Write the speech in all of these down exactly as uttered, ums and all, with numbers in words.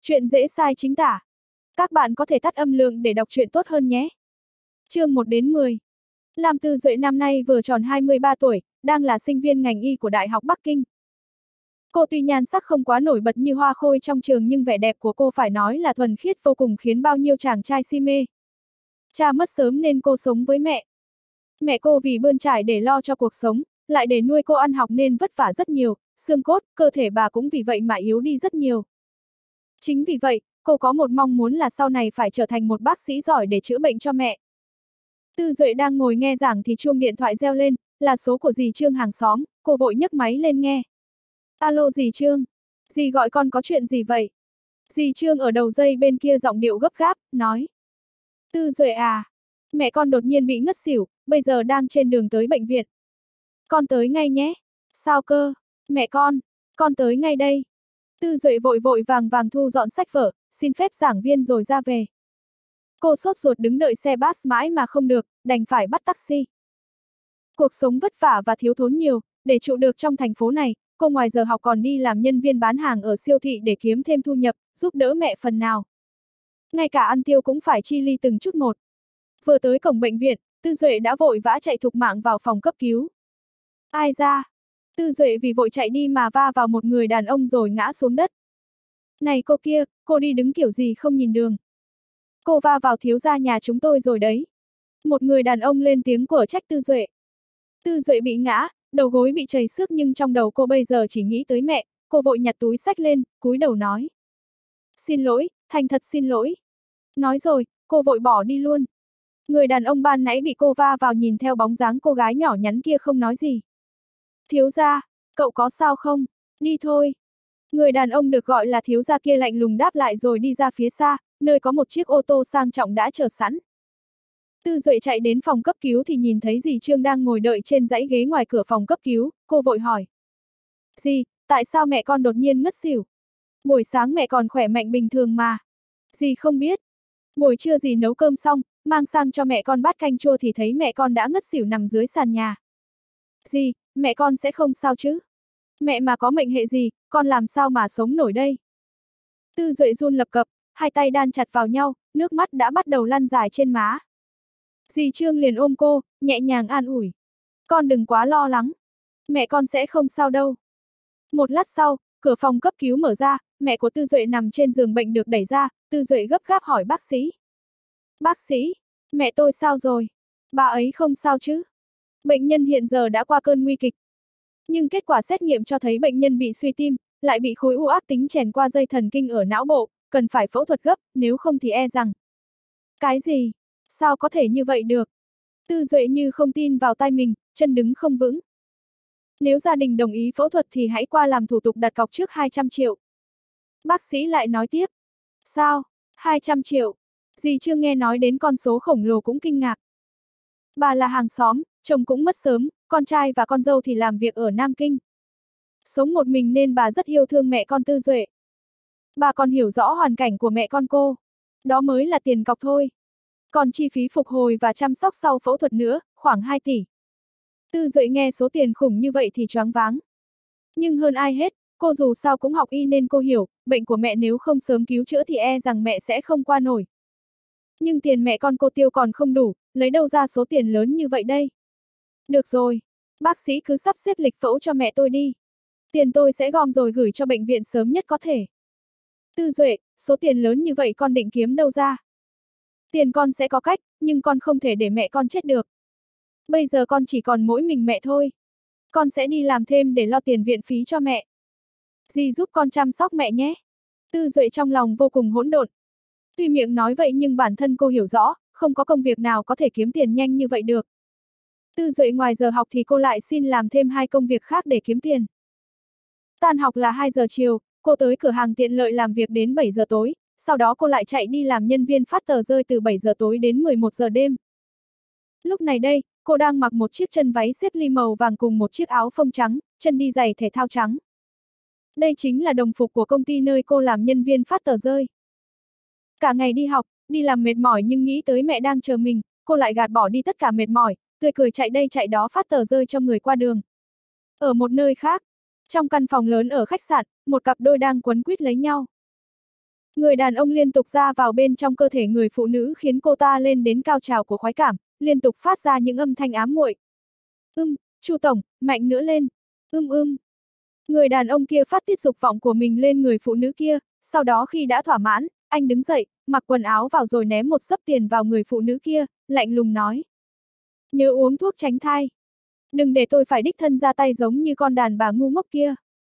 Chuyện dễ sai chính tả. Các bạn có thể tắt âm lượng để đọc truyện tốt hơn nhé. Chương một đến mười. Lam Tư Duệ năm nay vừa tròn hai mươi ba tuổi, đang là sinh viên ngành y của Đại học Bắc Kinh. Cô tuy nhan sắc không quá nổi bật như hoa khôi trong trường nhưng vẻ đẹp của cô phải nói là thuần khiết vô cùng khiến bao nhiêu chàng trai si mê. Cha mất sớm nên cô sống với mẹ. Mẹ cô vì bươn trải để lo cho cuộc sống, lại để nuôi cô ăn học nên vất vả rất nhiều, xương cốt, cơ thể bà cũng vì vậy mà yếu đi rất nhiều. Chính vì vậy, cô có một mong muốn là sau này phải trở thành một bác sĩ giỏi để chữa bệnh cho mẹ. Tư Duệ đang ngồi nghe giảng thì chuông điện thoại reo lên, là số của dì Trương hàng xóm, cô vội nhấc máy lên nghe. Alo dì Trương, dì gọi con có chuyện gì vậy? Dì Trương ở đầu dây bên kia giọng điệu gấp gáp, nói. Tư Duệ à, mẹ con đột nhiên bị ngất xỉu, bây giờ đang trên đường tới bệnh viện. Con tới ngay nhé. Sao cơ? Mẹ con, con tới ngay đây. Tư Duệ vội vội vàng vàng thu dọn sách vở, xin phép giảng viên rồi ra về. Cô sốt ruột đứng đợi xe bus mãi mà không được, đành phải bắt taxi. Cuộc sống vất vả và thiếu thốn nhiều, để trụ được trong thành phố này, cô ngoài giờ học còn đi làm nhân viên bán hàng ở siêu thị để kiếm thêm thu nhập, giúp đỡ mẹ phần nào. Ngay cả ăn tiêu cũng phải chi ly từng chút một. Vừa tới cổng bệnh viện, Tư Duệ đã vội vã chạy thục mạng vào phòng cấp cứu. Ai ra? Tư Duệ vì vội chạy đi mà va vào một người đàn ông rồi ngã xuống đất. Này cô kia, cô đi đứng kiểu gì không nhìn đường. Cô va vào thiếu gia nhà chúng tôi rồi đấy. Một người đàn ông lên tiếng của trách Tư Duệ. Tư Duệ bị ngã, đầu gối bị trầy xước nhưng trong đầu cô bây giờ chỉ nghĩ tới mẹ, cô vội nhặt túi xách lên, cúi đầu nói. Xin lỗi, thành thật xin lỗi. Nói rồi, cô vội bỏ đi luôn. Người đàn ông ban nãy bị cô va vào nhìn theo bóng dáng cô gái nhỏ nhắn kia không nói gì. Thiếu gia, cậu có sao không? Đi thôi. Người đàn ông được gọi là thiếu gia kia lạnh lùng đáp lại rồi đi ra phía xa, nơi có một chiếc ô tô sang trọng đã chờ sẵn. Tư Duệ chạy đến phòng cấp cứu thì nhìn thấy dì Trương đang ngồi đợi trên dãy ghế ngoài cửa phòng cấp cứu, cô vội hỏi. Dì, tại sao mẹ con đột nhiên ngất xỉu? Buổi sáng mẹ còn khỏe mạnh bình thường mà. Dì không biết. Buổi trưa dì nấu cơm xong, mang sang cho mẹ con bát canh chua thì thấy mẹ con đã ngất xỉu nằm dưới sàn nhà. Dì, mẹ con sẽ không sao chứ? Mẹ mà có mệnh hệ gì, con làm sao mà sống nổi đây? Tư Duệ run lập cập, hai tay đan chặt vào nhau, nước mắt đã bắt đầu lăn dài trên má. Dì Trương liền ôm cô, nhẹ nhàng an ủi. Con đừng quá lo lắng. Mẹ con sẽ không sao đâu. Một lát sau, cửa phòng cấp cứu mở ra, mẹ của Tư Duệ nằm trên giường bệnh được đẩy ra, Tư Duệ gấp gáp hỏi bác sĩ. Bác sĩ, mẹ tôi sao rồi? Bà ấy không sao chứ? Bệnh nhân hiện giờ đã qua cơn nguy kịch. Nhưng kết quả xét nghiệm cho thấy bệnh nhân bị suy tim, lại bị khối u ác tính chèn qua dây thần kinh ở não bộ, cần phải phẫu thuật gấp, nếu không thì e rằng. Cái gì? Sao có thể như vậy được? Tư Duệ như không tin vào tai mình, chân đứng không vững. Nếu gia đình đồng ý phẫu thuật thì hãy qua làm thủ tục đặt cọc trước hai trăm triệu. Bác sĩ lại nói tiếp. Sao? hai trăm triệu? Dì Trương nghe nói đến con số khổng lồ cũng kinh ngạc. Bà là hàng xóm, chồng cũng mất sớm, con trai và con dâu thì làm việc ở Nam Kinh. Sống một mình nên bà rất yêu thương mẹ con Tư Duệ. Bà còn hiểu rõ hoàn cảnh của mẹ con cô. Đó mới là tiền cọc thôi. Còn chi phí phục hồi và chăm sóc sau phẫu thuật nữa, khoảng hai tỷ. Tư Duệ nghe số tiền khủng như vậy thì choáng váng. Nhưng hơn ai hết, cô dù sao cũng học y nên cô hiểu, bệnh của mẹ nếu không sớm cứu chữa thì e rằng mẹ sẽ không qua nổi. Nhưng tiền mẹ con cô tiêu còn không đủ, lấy đâu ra số tiền lớn như vậy đây? Được rồi, bác sĩ cứ sắp xếp lịch phẫu cho mẹ tôi đi. Tiền tôi sẽ gom rồi gửi cho bệnh viện sớm nhất có thể. Tư Duệ, số tiền lớn như vậy con định kiếm đâu ra? Tiền con sẽ có cách, nhưng con không thể để mẹ con chết được. Bây giờ con chỉ còn mỗi mình mẹ thôi. Con sẽ đi làm thêm để lo tiền viện phí cho mẹ. Dì giúp con chăm sóc mẹ nhé. Tư Duệ trong lòng vô cùng hỗn độn. Tuy miệng nói vậy nhưng bản thân cô hiểu rõ, không có công việc nào có thể kiếm tiền nhanh như vậy được. Tư Duệ ngoài giờ học thì cô lại xin làm thêm hai công việc khác để kiếm tiền. Tan học là hai giờ chiều, cô tới cửa hàng tiện lợi làm việc đến bảy giờ tối, sau đó cô lại chạy đi làm nhân viên phát tờ rơi từ bảy giờ tối đến mười một giờ đêm. Lúc này đây, cô đang mặc một chiếc chân váy xếp ly màu vàng cùng một chiếc áo phông trắng, chân đi giày thể thao trắng. Đây chính là đồng phục của công ty nơi cô làm nhân viên phát tờ rơi. Cả ngày đi học, đi làm mệt mỏi nhưng nghĩ tới mẹ đang chờ mình, cô lại gạt bỏ đi tất cả mệt mỏi, tươi cười chạy đây chạy đó phát tờ rơi cho người qua đường. Ở một nơi khác, trong căn phòng lớn ở khách sạn, một cặp đôi đang quấn quýt lấy nhau. Người đàn ông liên tục ra vào bên trong cơ thể người phụ nữ khiến cô ta lên đến cao trào của khoái cảm, liên tục phát ra những âm thanh ám muội. Ưm, Chu tổng, mạnh nữa lên. Ưm ưm. Người đàn ông kia phát tiết dục vọng của mình lên người phụ nữ kia, sau đó khi đã thỏa mãn, anh đứng dậy, mặc quần áo vào rồi ném một xấp tiền vào người phụ nữ kia, lạnh lùng nói. Nhớ uống thuốc tránh thai. Đừng để tôi phải đích thân ra tay giống như con đàn bà ngu ngốc kia.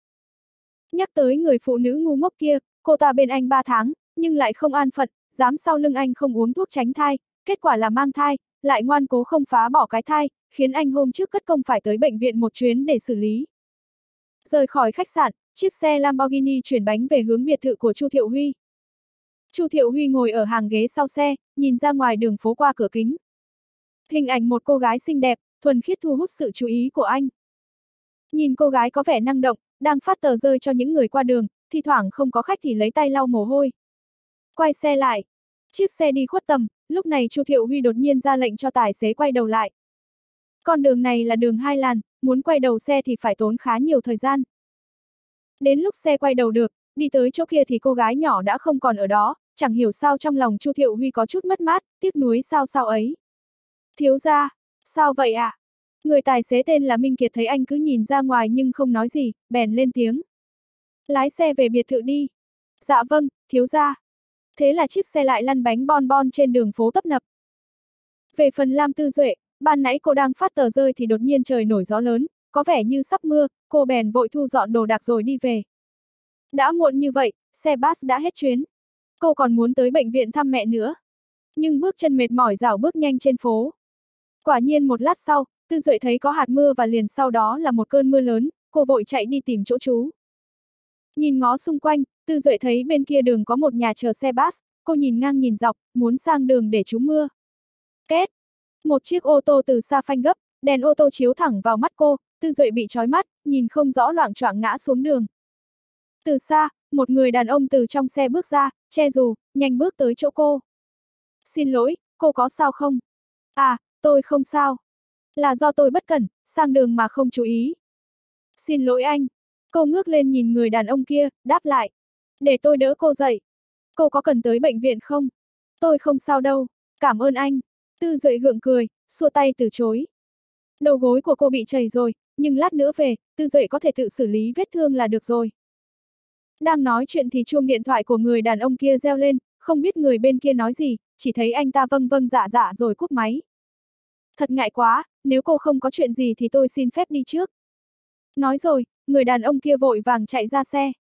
Nhắc tới người phụ nữ ngu ngốc kia, cô ta bên anh ba tháng, nhưng lại không an phận, dám sau lưng anh không uống thuốc tránh thai, kết quả là mang thai, lại ngoan cố không phá bỏ cái thai, khiến anh hôm trước cất công phải tới bệnh viện một chuyến để xử lý. Rời khỏi khách sạn, chiếc xe Lamborghini chuyển bánh về hướng biệt thự của Chu Thiệu Huy. Chu Thiệu Huy ngồi ở hàng ghế sau xe, nhìn ra ngoài đường phố qua cửa kính. Hình ảnh một cô gái xinh đẹp, thuần khiết thu hút sự chú ý của anh. Nhìn cô gái có vẻ năng động, đang phát tờ rơi cho những người qua đường, thi thoảng không có khách thì lấy tay lau mồ hôi. Quay xe lại. Chiếc xe đi khuất tầm, lúc này Chu Thiệu Huy đột nhiên ra lệnh cho tài xế quay đầu lại. Con đường này là đường hai làn, muốn quay đầu xe thì phải tốn khá nhiều thời gian. Đến lúc xe quay đầu được, đi tới chỗ kia thì cô gái nhỏ đã không còn ở đó, chẳng hiểu sao trong lòng Chu Thiệu Huy có chút mất mát, tiếc nuối sao sao ấy. Thiếu gia, sao vậy ạ? À? Người tài xế tên là Minh Kiệt thấy anh cứ nhìn ra ngoài nhưng không nói gì, bèn lên tiếng. Lái xe về biệt thự đi. Dạ vâng, thiếu gia. Thế là chiếc xe lại lăn bánh bon bon trên đường phố tấp nập. Về phần Lam Tư Duệ, ban nãy cô đang phát tờ rơi thì đột nhiên trời nổi gió lớn, có vẻ như sắp mưa, cô bèn vội thu dọn đồ đạc rồi đi về. Đã muộn như vậy, xe bus đã hết chuyến. Cô còn muốn tới bệnh viện thăm mẹ nữa. Nhưng bước chân mệt mỏi rảo bước nhanh trên phố. Quả nhiên một lát sau, Tư Duệ thấy có hạt mưa và liền sau đó là một cơn mưa lớn, cô vội chạy đi tìm chỗ trú. Nhìn ngó xung quanh, Tư Duệ thấy bên kia đường có một nhà chờ xe bus, cô nhìn ngang nhìn dọc, muốn sang đường để trú mưa. Két! Một chiếc ô tô từ xa phanh gấp, đèn ô tô chiếu thẳng vào mắt cô, Tư Duệ bị chói mắt, nhìn không rõ loạng choạng ngã xuống đường. Từ xa, một người đàn ông từ trong xe bước ra, che dù, nhanh bước tới chỗ cô. Xin lỗi, cô có sao không? À, tôi không sao. Là do tôi bất cẩn, sang đường mà không chú ý. Xin lỗi anh. Cô ngước lên nhìn người đàn ông kia, đáp lại. Để tôi đỡ cô dậy. Cô có cần tới bệnh viện không? Tôi không sao đâu, cảm ơn anh. Tư Duệ gượng cười, xua tay từ chối. Đầu gối của cô bị chảy rồi, nhưng lát nữa về, Tư Duệ có thể tự xử lý vết thương là được rồi. Đang nói chuyện thì chuông điện thoại của người đàn ông kia reo lên, không biết người bên kia nói gì, chỉ thấy anh ta vâng vâng dạ dạ rồi cúp máy. Thật ngại quá, nếu cô không có chuyện gì thì tôi xin phép đi trước. Nói rồi, người đàn ông kia vội vàng chạy ra xe.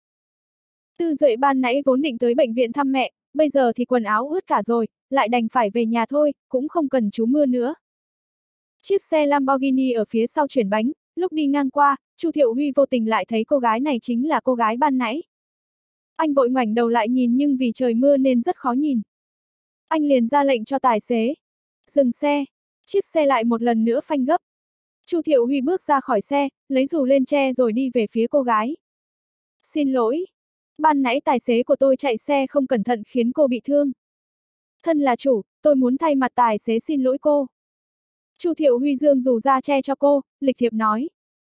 Tư Duệ ban nãy vốn định tới bệnh viện thăm mẹ, bây giờ thì quần áo ướt cả rồi, lại đành phải về nhà thôi, cũng không cần trú mưa nữa. Chiếc xe Lamborghini ở phía sau chuyển bánh, lúc đi ngang qua, Chu Thiệu Huy vô tình lại thấy cô gái này chính là cô gái ban nãy. Anh vội ngoảnh đầu lại nhìn nhưng vì trời mưa nên rất khó nhìn. Anh liền ra lệnh cho tài xế. Dừng xe. Chiếc xe lại một lần nữa phanh gấp. Chu Thiệu Huy bước ra khỏi xe, lấy dù lên che rồi đi về phía cô gái. Xin lỗi. Ban nãy tài xế của tôi chạy xe không cẩn thận khiến cô bị thương. Thân là chủ, tôi muốn thay mặt tài xế xin lỗi cô. Chu Thiệu Huy dương dù ra che cho cô, lịch thiệp nói.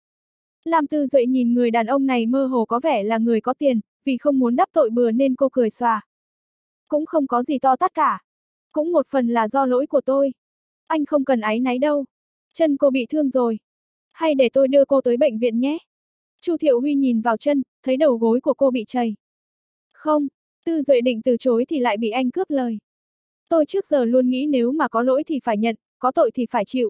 Lam Tư Duệ nhìn người đàn ông này mơ hồ có vẻ là người có tiền, vì không muốn đắc tội bừa nên cô cười xòa. Cũng không có gì to tát cả. Cũng một phần là do lỗi của tôi. Anh không cần áy náy đâu. Chân cô bị thương rồi. Hay để tôi đưa cô tới bệnh viện nhé. Chu Thiệu Huy nhìn vào chân, thấy đầu gối của cô bị trầy. Không, Tư Duệ định từ chối thì lại bị anh cướp lời. Tôi trước giờ luôn nghĩ nếu mà có lỗi thì phải nhận, có tội thì phải chịu.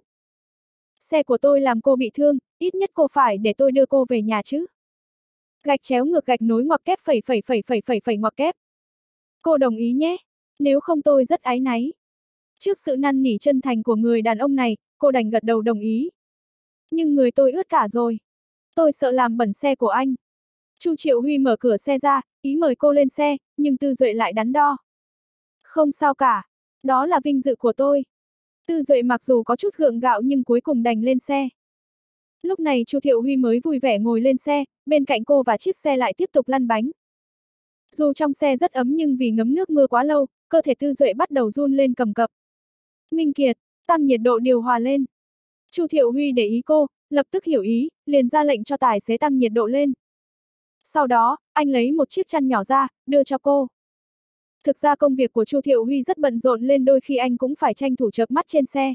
Xe của tôi làm cô bị thương, ít nhất cô phải để tôi đưa cô về nhà chứ. Gạch chéo ngược gạch nối ngoặc kép phẩy phẩy phẩy phẩy phẩy phẩy ngoặc kép. Cô đồng ý nhé, nếu không tôi rất áy náy. Trước sự năn nỉ chân thành của người đàn ông này, cô đành gật đầu đồng ý. Nhưng người tôi ướt cả rồi. Tôi sợ làm bẩn xe của anh. Chu Thiệu Huy mở cửa xe ra, ý mời cô lên xe, nhưng Tư Duệ lại đắn đo. Không sao cả, đó là vinh dự của tôi. Tư Duệ mặc dù có chút gượng gạo nhưng cuối cùng đành lên xe. Lúc này Chu Thiệu Huy mới vui vẻ ngồi lên xe, bên cạnh cô và chiếc xe lại tiếp tục lăn bánh. Dù trong xe rất ấm nhưng vì ngấm nước mưa quá lâu, cơ thể Tư Duệ bắt đầu run lên cầm cập. Minh Kiệt, tăng nhiệt độ điều hòa lên. Chu Thiệu Huy để ý cô, lập tức hiểu ý, liền ra lệnh cho tài xế tăng nhiệt độ lên. Sau đó, anh lấy một chiếc chăn nhỏ ra, đưa cho cô. Thực ra công việc của Chu Thiệu Huy rất bận rộn nên đôi khi anh cũng phải tranh thủ chợp mắt trên xe.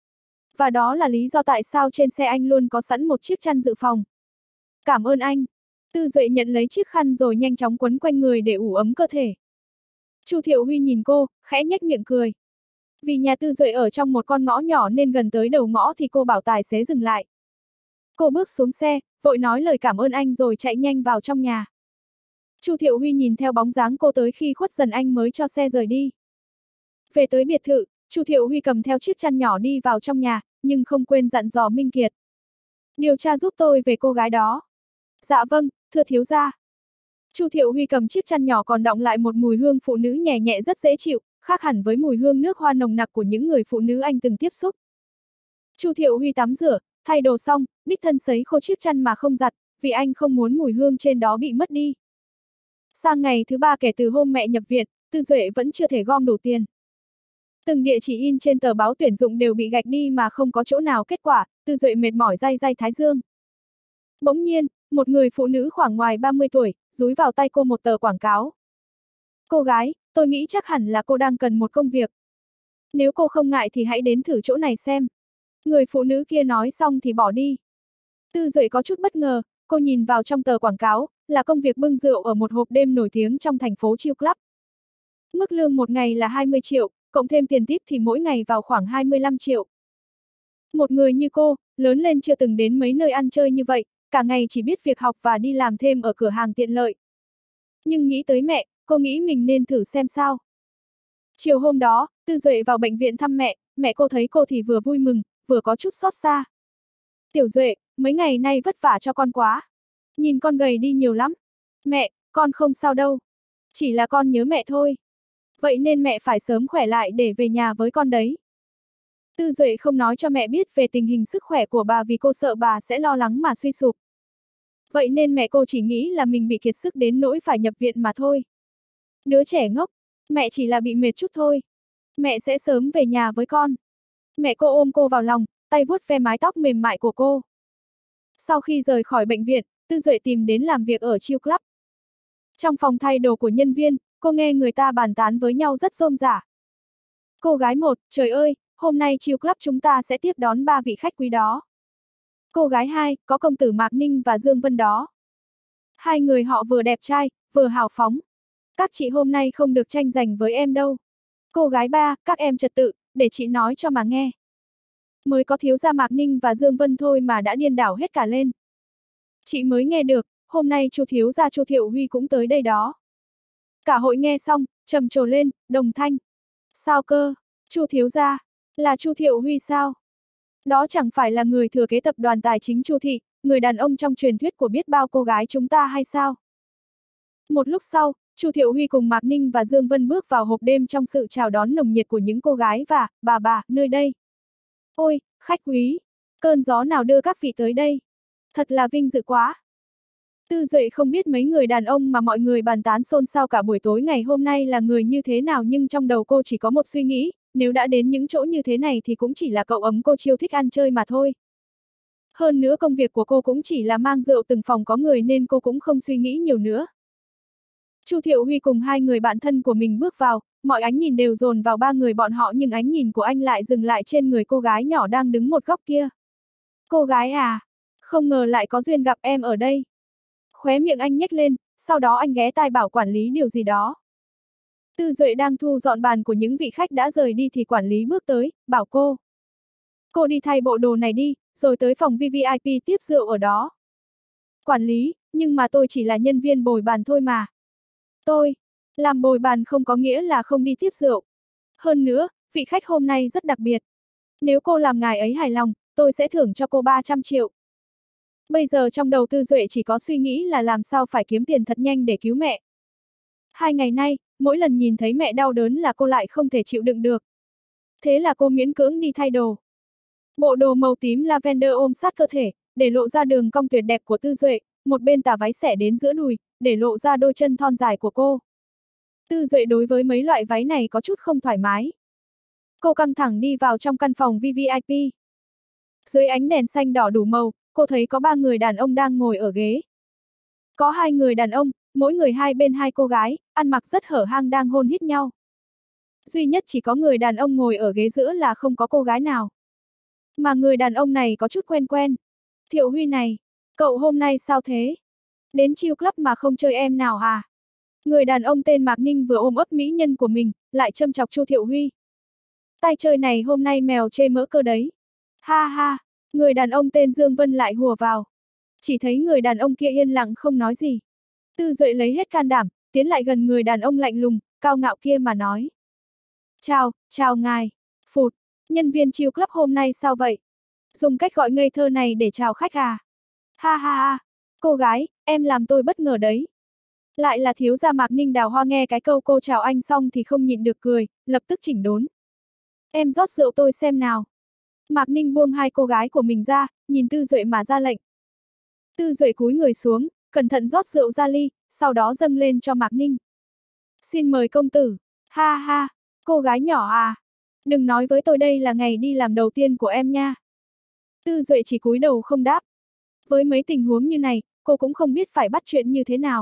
Và đó là lý do tại sao trên xe anh luôn có sẵn một chiếc chăn dự phòng. Cảm ơn anh. Tư Duệ nhận lấy chiếc khăn rồi nhanh chóng quấn quanh người để ủ ấm cơ thể. Chu Thiệu Huy nhìn cô, khẽ nhếch miệng cười. Vì nhà Tư Duệ ở trong một con ngõ nhỏ nên gần tới đầu ngõ thì cô bảo tài xế dừng lại. Cô bước xuống xe, vội nói lời cảm ơn anh rồi chạy nhanh vào trong nhà. Chu Thiệu Huy nhìn theo bóng dáng cô tới khi khuất dần anh mới cho xe rời đi. Về tới biệt thự, Chu Thiệu Huy cầm theo chiếc chăn nhỏ đi vào trong nhà, nhưng không quên dặn dò Minh Kiệt. Điều tra giúp tôi về cô gái đó. Dạ vâng, thưa thiếu gia. Chu Thiệu Huy cầm chiếc chăn nhỏ còn đọng lại một mùi hương phụ nữ nhẹ nhẹ rất dễ chịu, khác hẳn với mùi hương nước hoa nồng nặc của những người phụ nữ anh từng tiếp xúc. Chu Thiệu Huy tắm rửa, thay đồ xong, đích thân sấy khô chiếc chăn mà không giặt, vì anh không muốn mùi hương trên đó bị mất đi. Sang ngày thứ ba kể từ hôm mẹ nhập viện, Tư Duệ vẫn chưa thể gom đủ tiền. Từng địa chỉ in trên tờ báo tuyển dụng đều bị gạch đi mà không có chỗ nào kết quả, Tư Duệ mệt mỏi day day thái dương. Bỗng nhiên, một người phụ nữ khoảng ngoài ba mươi tuổi, dúi vào tay cô một tờ quảng cáo. Cô gái, tôi nghĩ chắc hẳn là cô đang cần một công việc. Nếu cô không ngại thì hãy đến thử chỗ này xem. Người phụ nữ kia nói xong thì bỏ đi. Tư Duệ có chút bất ngờ, cô nhìn vào trong tờ quảng cáo, là công việc bưng rượu ở một hộp đêm nổi tiếng trong thành phố Chill Club. Mức lương một ngày là hai mươi triệu, cộng thêm tiền tip thì mỗi ngày vào khoảng hai mươi lăm triệu. Một người như cô, lớn lên chưa từng đến mấy nơi ăn chơi như vậy, cả ngày chỉ biết việc học và đi làm thêm ở cửa hàng tiện lợi. Nhưng nghĩ tới mẹ, cô nghĩ mình nên thử xem sao. Chiều hôm đó, Tư Duệ vào bệnh viện thăm mẹ, mẹ cô thấy cô thì vừa vui mừng, vừa có chút xót xa. Tiểu Duệ, mấy ngày nay vất vả cho con quá. Nhìn con gầy đi nhiều lắm. Mẹ, con không sao đâu. Chỉ là con nhớ mẹ thôi. Vậy nên mẹ phải sớm khỏe lại để về nhà với con đấy. Tư Duệ không nói cho mẹ biết về tình hình sức khỏe của bà vì cô sợ bà sẽ lo lắng mà suy sụp. Vậy nên mẹ cô chỉ nghĩ là mình bị kiệt sức đến nỗi phải nhập viện mà thôi. Đứa trẻ ngốc, mẹ chỉ là bị mệt chút thôi. Mẹ sẽ sớm về nhà với con. Mẹ cô ôm cô vào lòng, tay vuốt ve mái tóc mềm mại của cô. Sau khi rời khỏi bệnh viện, Tư Duệ tìm đến làm việc ở Chill Club. Trong phòng thay đồ của nhân viên, cô nghe người ta bàn tán với nhau rất rôm rả. Cô gái một, trời ơi, hôm nay Chill Club chúng ta sẽ tiếp đón ba vị khách quý đó. Cô gái hai, có công tử Mạc Ninh và Dương Vân đó. Hai người họ vừa đẹp trai, vừa hào phóng. Các chị hôm nay không được tranh giành với em đâu. Cô gái ba, các em trật tự, để chị nói cho mà nghe. Mới có thiếu gia Mạc Ninh và Dương Vân thôi mà đã điên đảo hết cả lên. Chị mới nghe được, hôm nay Chu thiếu gia Chu Thiệu Huy cũng tới đây đó. Cả hội nghe xong, trầm trồ lên, đồng thanh. Sao cơ, Chu thiếu gia, là Chu Thiệu Huy sao? Đó chẳng phải là người thừa kế tập đoàn tài chính Chu thị, người đàn ông trong truyền thuyết của biết bao cô gái chúng ta hay sao? Một lúc sau, Chu Thiệu Huy cùng Mạc Ninh và Dương Vân bước vào hộp đêm trong sự chào đón nồng nhiệt của những cô gái và bà bà nơi đây. Ôi, khách quý, cơn gió nào đưa các vị tới đây? Thật là vinh dự quá. Tư Duệ không biết mấy người đàn ông mà mọi người bàn tán xôn xao cả buổi tối ngày hôm nay là người như thế nào, nhưng trong đầu cô chỉ có một suy nghĩ, nếu đã đến những chỗ như thế này thì cũng chỉ là cậu ấm cô chiêu thích ăn chơi mà thôi. Hơn nữa công việc của cô cũng chỉ là mang rượu từng phòng có người nên cô cũng không suy nghĩ nhiều nữa. Chu Thiệu Huy cùng hai người bạn thân của mình bước vào, mọi ánh nhìn đều dồn vào ba người bọn họ nhưng ánh nhìn của anh lại dừng lại trên người cô gái nhỏ đang đứng một góc kia. Cô gái à, không ngờ lại có duyên gặp em ở đây. Khóe miệng anh nhếch lên, sau đó anh ghé tai bảo quản lý điều gì đó. Tư Duệ đang thu dọn bàn của những vị khách đã rời đi thì quản lý bước tới, bảo cô. Cô đi thay bộ đồ này đi, rồi tới phòng vê vê i pê tiếp rượu ở đó. Quản lý, nhưng mà tôi chỉ là nhân viên bồi bàn thôi mà. Tôi, làm bồi bàn không có nghĩa là không đi tiếp rượu. Hơn nữa, vị khách hôm nay rất đặc biệt. Nếu cô làm ngài ấy hài lòng, tôi sẽ thưởng cho cô ba trăm triệu. Bây giờ trong đầu Tư Duệ chỉ có suy nghĩ là làm sao phải kiếm tiền thật nhanh để cứu mẹ. Hai ngày nay, mỗi lần nhìn thấy mẹ đau đớn là cô lại không thể chịu đựng được. Thế là cô miễn cưỡng đi thay đồ. Bộ đồ màu tím lavender ôm sát cơ thể, để lộ ra đường cong tuyệt đẹp của Tư Duệ, một bên tà váy xẻ đến giữa đùi, để lộ ra đôi chân thon dài của cô. Tư Duệ đối với mấy loại váy này có chút không thoải mái. Cô căng thẳng đi vào trong căn phòng vê vê i pê. Dưới ánh đèn xanh đỏ đủ màu, cô thấy có ba người đàn ông đang ngồi ở ghế. Có hai người đàn ông, mỗi người hai bên hai cô gái, ăn mặc rất hở hang đang hôn hít nhau. Duy nhất chỉ có người đàn ông ngồi ở ghế giữa là không có cô gái nào. Mà người đàn ông này có chút quen quen. Thiệu Huy này, cậu hôm nay sao thế? Đến chill club mà không chơi em nào à? Người đàn ông tên Mạc Ninh vừa ôm ấp mỹ nhân của mình, lại châm chọc Chu Thiệu Huy. Tay chơi này hôm nay mèo chê mỡ cơ đấy. Ha ha, người đàn ông tên Dương Vân lại hùa vào. Chỉ thấy người đàn ông kia yên lặng không nói gì. Tư Duệ lấy hết can đảm, tiến lại gần người đàn ông lạnh lùng, cao ngạo kia mà nói. Chào, chào ngài. Phụt, nhân viên chill club hôm nay sao vậy? Dùng cách gọi ngây thơ này để chào khách à? Ha ha ha, cô gái, em làm tôi bất ngờ đấy. Lại là thiếu gia Mạc Ninh Đào Hoa nghe cái câu cô chào anh xong thì không nhịn được cười, lập tức chỉnh đốn. Em rót rượu tôi xem nào. Mạc Ninh buông hai cô gái của mình ra, nhìn Tư Duệ mà ra lệnh. Tư Duệ cúi người xuống, cẩn thận rót rượu ra ly, sau đó dâng lên cho Mạc Ninh. Xin mời công tử. Ha ha, cô gái nhỏ à. Đừng nói với tôi đây là ngày đi làm đầu tiên của em nha. Tư Duệ chỉ cúi đầu không đáp. Với mấy tình huống như này, cô cũng không biết phải bắt chuyện như thế nào.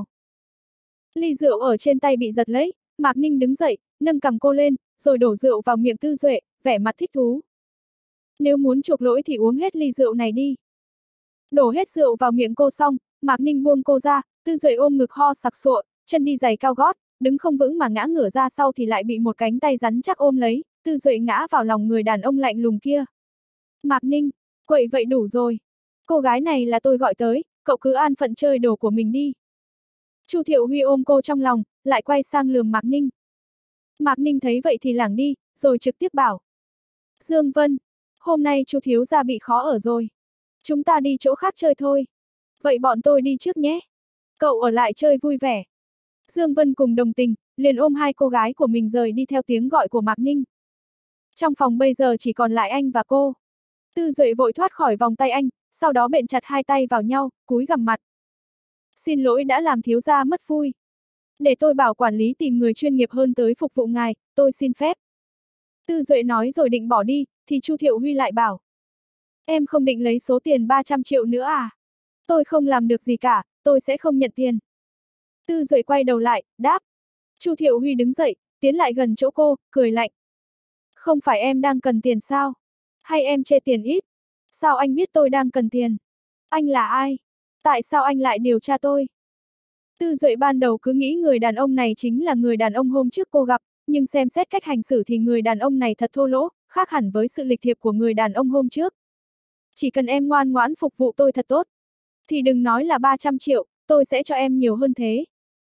Ly rượu ở trên tay bị giật lấy, Mạc Ninh đứng dậy, nâng cằm cô lên, rồi đổ rượu vào miệng Tư Duệ, vẻ mặt thích thú. Nếu muốn chuộc lỗi thì uống hết ly rượu này đi. Đổ hết rượu vào miệng cô xong, Mạc Ninh buông cô ra, Tư Duệ ôm ngực ho sặc sụa, chân đi giày cao gót, đứng không vững mà ngã ngửa ra sau thì lại bị một cánh tay rắn chắc ôm lấy, Tư Duệ ngã vào lòng người đàn ông lạnh lùng kia. Mạc Ninh, quậy vậy đủ rồi. Cô gái này là tôi gọi tới, cậu cứ an phận chơi đồ của mình đi. Chu Thiệu Huy ôm cô trong lòng, lại quay sang lườm Mạc Ninh. Mạc Ninh thấy vậy thì lảng đi, rồi trực tiếp bảo. Dương Vân, hôm nay Chu thiếu gia bị khó ở rồi. Chúng ta đi chỗ khác chơi thôi. Vậy bọn tôi đi trước nhé. Cậu ở lại chơi vui vẻ. Dương Vân cùng đồng tình, liền ôm hai cô gái của mình rời đi theo tiếng gọi của Mạc Ninh. Trong phòng bây giờ chỉ còn lại anh và cô. Tư Duệ vội thoát khỏi vòng tay anh, sau đó bện chặt hai tay vào nhau, cúi gằm mặt. Xin lỗi đã làm thiếu gia mất vui. Để tôi bảo quản lý tìm người chuyên nghiệp hơn tới phục vụ ngài, tôi xin phép. Tư Duệ nói rồi định bỏ đi, thì Chu Thiệu Huy lại bảo. Em không định lấy số tiền ba trăm triệu nữa à? Tôi không làm được gì cả, tôi sẽ không nhận tiền. Tư Duệ quay đầu lại, đáp. Chu Thiệu Huy đứng dậy, tiến lại gần chỗ cô, cười lạnh. Không phải em đang cần tiền sao? Hay em chê tiền ít? Sao anh biết tôi đang cần tiền? Anh là ai? Tại sao anh lại điều tra tôi? Tư Duệ ban đầu cứ nghĩ người đàn ông này chính là người đàn ông hôm trước cô gặp, nhưng xem xét cách hành xử thì người đàn ông này thật thô lỗ, khác hẳn với sự lịch thiệp của người đàn ông hôm trước. Chỉ cần em ngoan ngoãn phục vụ tôi thật tốt, thì đừng nói là ba trăm triệu, tôi sẽ cho em nhiều hơn thế.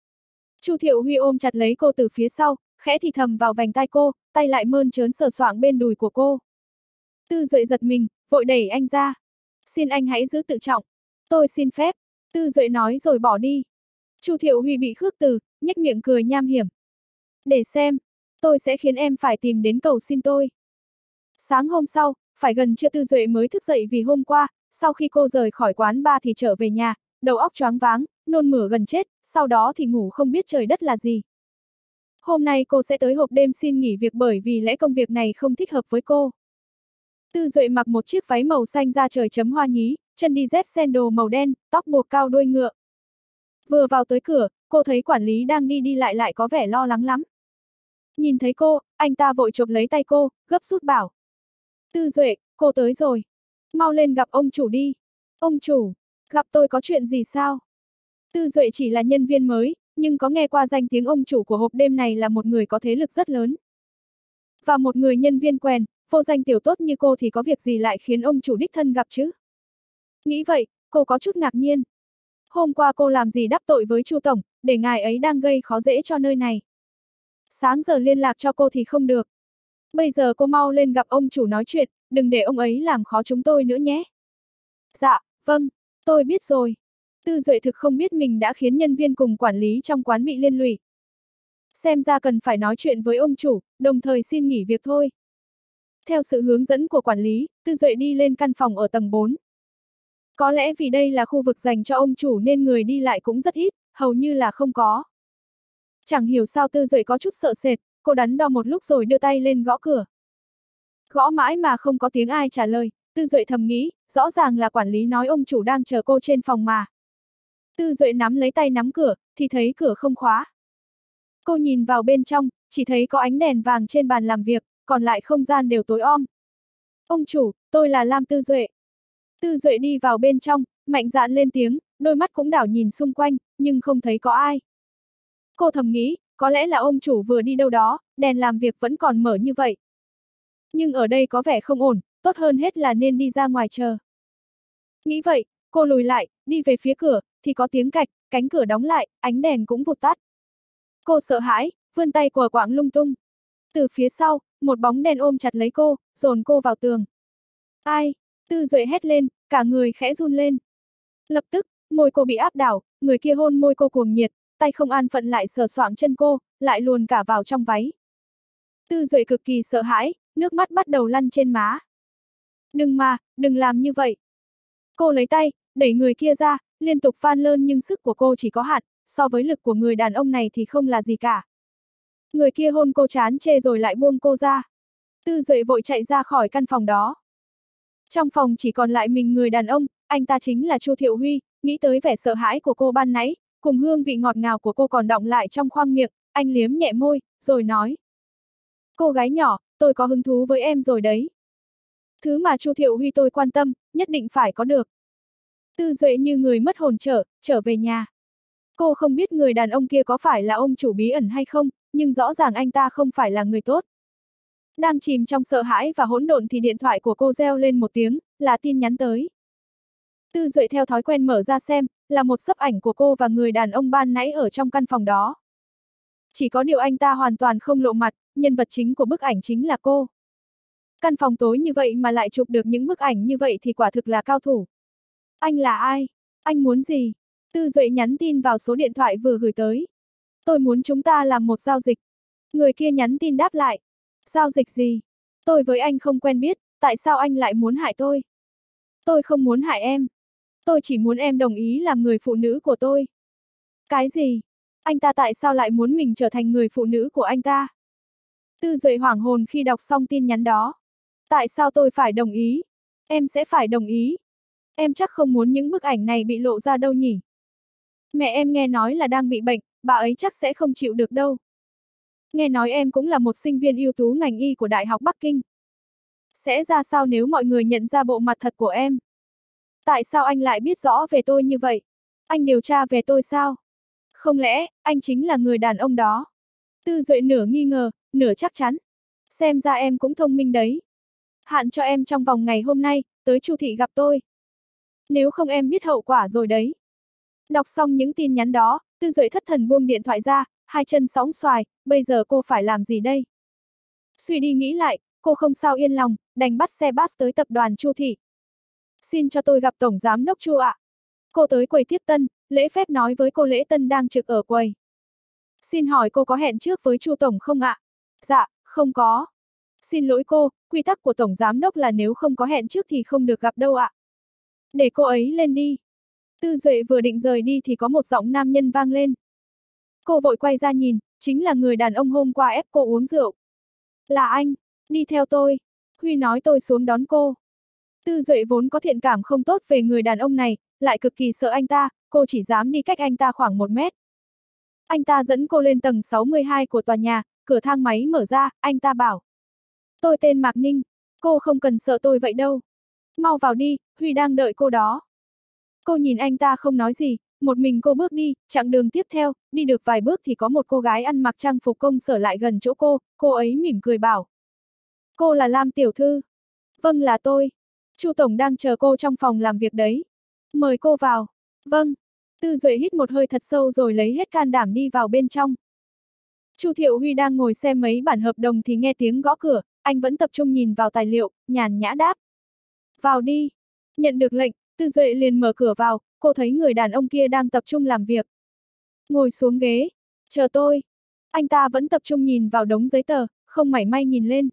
Chu Thiệu Huy ôm chặt lấy cô từ phía sau, khẽ thì thầm vào vành tai cô, tay lại mơn trớn sờ soạng bên đùi của cô. Tư Duệ giật mình, vội đẩy anh ra. Xin anh hãy giữ tự trọng. Tôi xin phép. Tư Duệ nói rồi bỏ đi. Chu Thiệu Huy bị khước từ, nhếch miệng cười nham hiểm. Để xem, tôi sẽ khiến em phải tìm đến cầu xin tôi. Sáng hôm sau, phải gần trưa Tư Duệ mới thức dậy vì hôm qua, sau khi cô rời khỏi quán bar thì trở về nhà, đầu óc choáng váng, nôn mửa gần chết, sau đó thì ngủ không biết trời đất là gì. Hôm nay cô sẽ tới hộp đêm xin nghỉ việc bởi vì lẽ công việc này không thích hợp với cô. Tư Duệ mặc một chiếc váy màu xanh da trời chấm hoa nhí, chân đi dép sandal màu đen, tóc buộc cao đuôi ngựa. Vừa vào tới cửa, cô thấy quản lý đang đi đi lại lại có vẻ lo lắng lắm. Nhìn thấy cô, anh ta vội chộp lấy tay cô, gấp rút bảo. Tư Duệ, cô tới rồi. Mau lên gặp ông chủ đi. Ông chủ, gặp tôi có chuyện gì sao? Tư Duệ chỉ là nhân viên mới, nhưng có nghe qua danh tiếng ông chủ của hộp đêm này là một người có thế lực rất lớn. Và một người nhân viên quèn, vô danh tiểu tốt như cô thì có việc gì lại khiến ông chủ đích thân gặp chứ? Nghĩ vậy, cô có chút ngạc nhiên. Hôm qua cô làm gì đắc tội với Chu tổng, để ngài ấy đang gây khó dễ cho nơi này. Sáng giờ liên lạc cho cô thì không được. Bây giờ cô mau lên gặp ông chủ nói chuyện, đừng để ông ấy làm khó chúng tôi nữa nhé. Dạ, vâng, tôi biết rồi. Tư Duệ thực không biết mình đã khiến nhân viên cùng quản lý trong quán bị liên lụy. Xem ra cần phải nói chuyện với ông chủ, đồng thời xin nghỉ việc thôi. Theo sự hướng dẫn của quản lý, Tư Duệ đi lên căn phòng ở tầng bốn. Có lẽ vì đây là khu vực dành cho ông chủ nên người đi lại cũng rất ít, hầu như là không có. Chẳng hiểu sao Tư Duệ có chút sợ sệt, cô đắn đo một lúc rồi đưa tay lên gõ cửa. Gõ mãi mà không có tiếng ai trả lời, Tư Duệ thầm nghĩ, rõ ràng là quản lý nói ông chủ đang chờ cô trên phòng mà. Tư Duệ nắm lấy tay nắm cửa, thì thấy cửa không khóa. Cô nhìn vào bên trong, chỉ thấy có ánh đèn vàng trên bàn làm việc, còn lại không gian đều tối om. Ông chủ, tôi là Lam Tư Duệ. Tư Duệ đi vào bên trong, mạnh dạn lên tiếng, đôi mắt cũng đảo nhìn xung quanh, nhưng không thấy có ai. Cô thầm nghĩ, có lẽ là ông chủ vừa đi đâu đó, đèn làm việc vẫn còn mở như vậy. Nhưng ở đây có vẻ không ổn, tốt hơn hết là nên đi ra ngoài chờ. Nghĩ vậy, cô lùi lại, đi về phía cửa, thì có tiếng cạch, cánh cửa đóng lại, ánh đèn cũng vụt tắt. Cô sợ hãi, vươn tay quờ quạng lung tung. Từ phía sau, một bóng đen ôm chặt lấy cô, dồn cô vào tường. Ai? Tư Duệ hét lên, cả người khẽ run lên. Lập tức, môi cô bị áp đảo, người kia hôn môi cô cuồng nhiệt, tay không an phận lại sờ soạng chân cô, lại luồn cả vào trong váy. Tư Duệ cực kỳ sợ hãi, nước mắt bắt đầu lăn trên má. Đừng mà, đừng làm như vậy. Cô lấy tay, đẩy người kia ra, liên tục van lơn nhưng sức của cô chỉ có hạn, so với lực của người đàn ông này thì không là gì cả. Người kia hôn cô chán chê rồi lại buông cô ra. Tư Duệ vội chạy ra khỏi căn phòng đó. Trong phòng chỉ còn lại mình người đàn ông, anh ta chính là Chu Thiệu Huy, nghĩ tới vẻ sợ hãi của cô ban nãy, cùng hương vị ngọt ngào của cô còn đọng lại trong khoang miệng, anh liếm nhẹ môi, rồi nói. Cô gái nhỏ, tôi có hứng thú với em rồi đấy. Thứ mà Chu Thiệu Huy tôi quan tâm, nhất định phải có được. Tư Duệ như người mất hồn trở, trở về nhà. Cô không biết người đàn ông kia có phải là ông chủ bí ẩn hay không, nhưng rõ ràng anh ta không phải là người tốt. Đang chìm trong sợ hãi và hỗn độn thì điện thoại của cô reo lên một tiếng, là tin nhắn tới. Tư Duệ theo thói quen mở ra xem, là một xấp ảnh của cô và người đàn ông ban nãy ở trong căn phòng đó. Chỉ có điều anh ta hoàn toàn không lộ mặt, nhân vật chính của bức ảnh chính là cô. Căn phòng tối như vậy mà lại chụp được những bức ảnh như vậy thì quả thực là cao thủ. Anh là ai? Anh muốn gì? Tư Duệ nhắn tin vào số điện thoại vừa gửi tới. Tôi muốn chúng ta làm một giao dịch. Người kia nhắn tin đáp lại. Giao dịch gì? Tôi với anh không quen biết, tại sao anh lại muốn hại tôi? Tôi không muốn hại em. Tôi chỉ muốn em đồng ý làm người phụ nữ của tôi. Cái gì? Anh ta tại sao lại muốn mình trở thành người phụ nữ của anh ta? Tư Duệ hoảng hồn khi đọc xong tin nhắn đó. Tại sao tôi phải đồng ý? Em sẽ phải đồng ý. Em chắc không muốn những bức ảnh này bị lộ ra đâu nhỉ? Mẹ em nghe nói là đang bị bệnh, bà ấy chắc sẽ không chịu được đâu. Nghe nói em cũng là một sinh viên ưu tú ngành y của Đại học Bắc Kinh. Sẽ ra sao nếu mọi người nhận ra bộ mặt thật của em? Tại sao anh lại biết rõ về tôi như vậy? Anh điều tra về tôi sao? Không lẽ, anh chính là người đàn ông đó? Tư Duệ nửa nghi ngờ, nửa chắc chắn. Xem ra em cũng thông minh đấy. Hạn cho em trong vòng ngày hôm nay, tới Chu thị gặp tôi. Nếu không em biết hậu quả rồi đấy. Đọc xong những tin nhắn đó, Tư Duệ thất thần buông điện thoại ra, hai chân sóng xoài, bây giờ cô phải làm gì đây? Suy đi nghĩ lại, cô không sao yên lòng, đành bắt xe bus tới tập đoàn Chu thị. Xin cho tôi gặp Tổng Giám đốc Chu ạ. Cô tới quầy tiếp tân, lễ phép nói với cô lễ tân đang trực ở quầy. Xin hỏi cô có hẹn trước với Chu Tổng không ạ? Dạ, không có. Xin lỗi cô, quy tắc của Tổng Giám đốc là nếu không có hẹn trước thì không được gặp đâu ạ. Để cô ấy lên đi. Tư Duệ vừa định rời đi thì có một giọng nam nhân vang lên. Cô vội quay ra nhìn, chính là người đàn ông hôm qua ép cô uống rượu. Là anh, đi theo tôi. Huy nói tôi xuống đón cô. Tư Duệ vốn có thiện cảm không tốt về người đàn ông này, lại cực kỳ sợ anh ta, cô chỉ dám đi cách anh ta khoảng một mét. Anh ta dẫn cô lên tầng sáu mươi hai của tòa nhà, cửa thang máy mở ra, anh ta bảo. Tôi tên Mạc Ninh, cô không cần sợ tôi vậy đâu. Mau vào đi, Huy đang đợi cô đó. Cô nhìn anh ta không nói gì, một mình cô bước đi, chặng đường tiếp theo, đi được vài bước thì có một cô gái ăn mặc trang phục công sở lại gần chỗ cô, cô ấy mỉm cười bảo. Cô là Lam tiểu thư. Vâng là tôi. Chu Tổng đang chờ cô trong phòng làm việc đấy. Mời cô vào. Vâng. Tư Duệ hít một hơi thật sâu rồi lấy hết can đảm đi vào bên trong. Chu Thiệu Huy đang ngồi xem mấy bản hợp đồng thì nghe tiếng gõ cửa, anh vẫn tập trung nhìn vào tài liệu, nhàn nhã đáp. Vào đi. Nhận được lệnh, Tư Duệ liền mở cửa vào, cô thấy người đàn ông kia đang tập trung làm việc. Ngồi xuống ghế. Chờ tôi. Anh ta vẫn tập trung nhìn vào đống giấy tờ, không mảy may nhìn lên.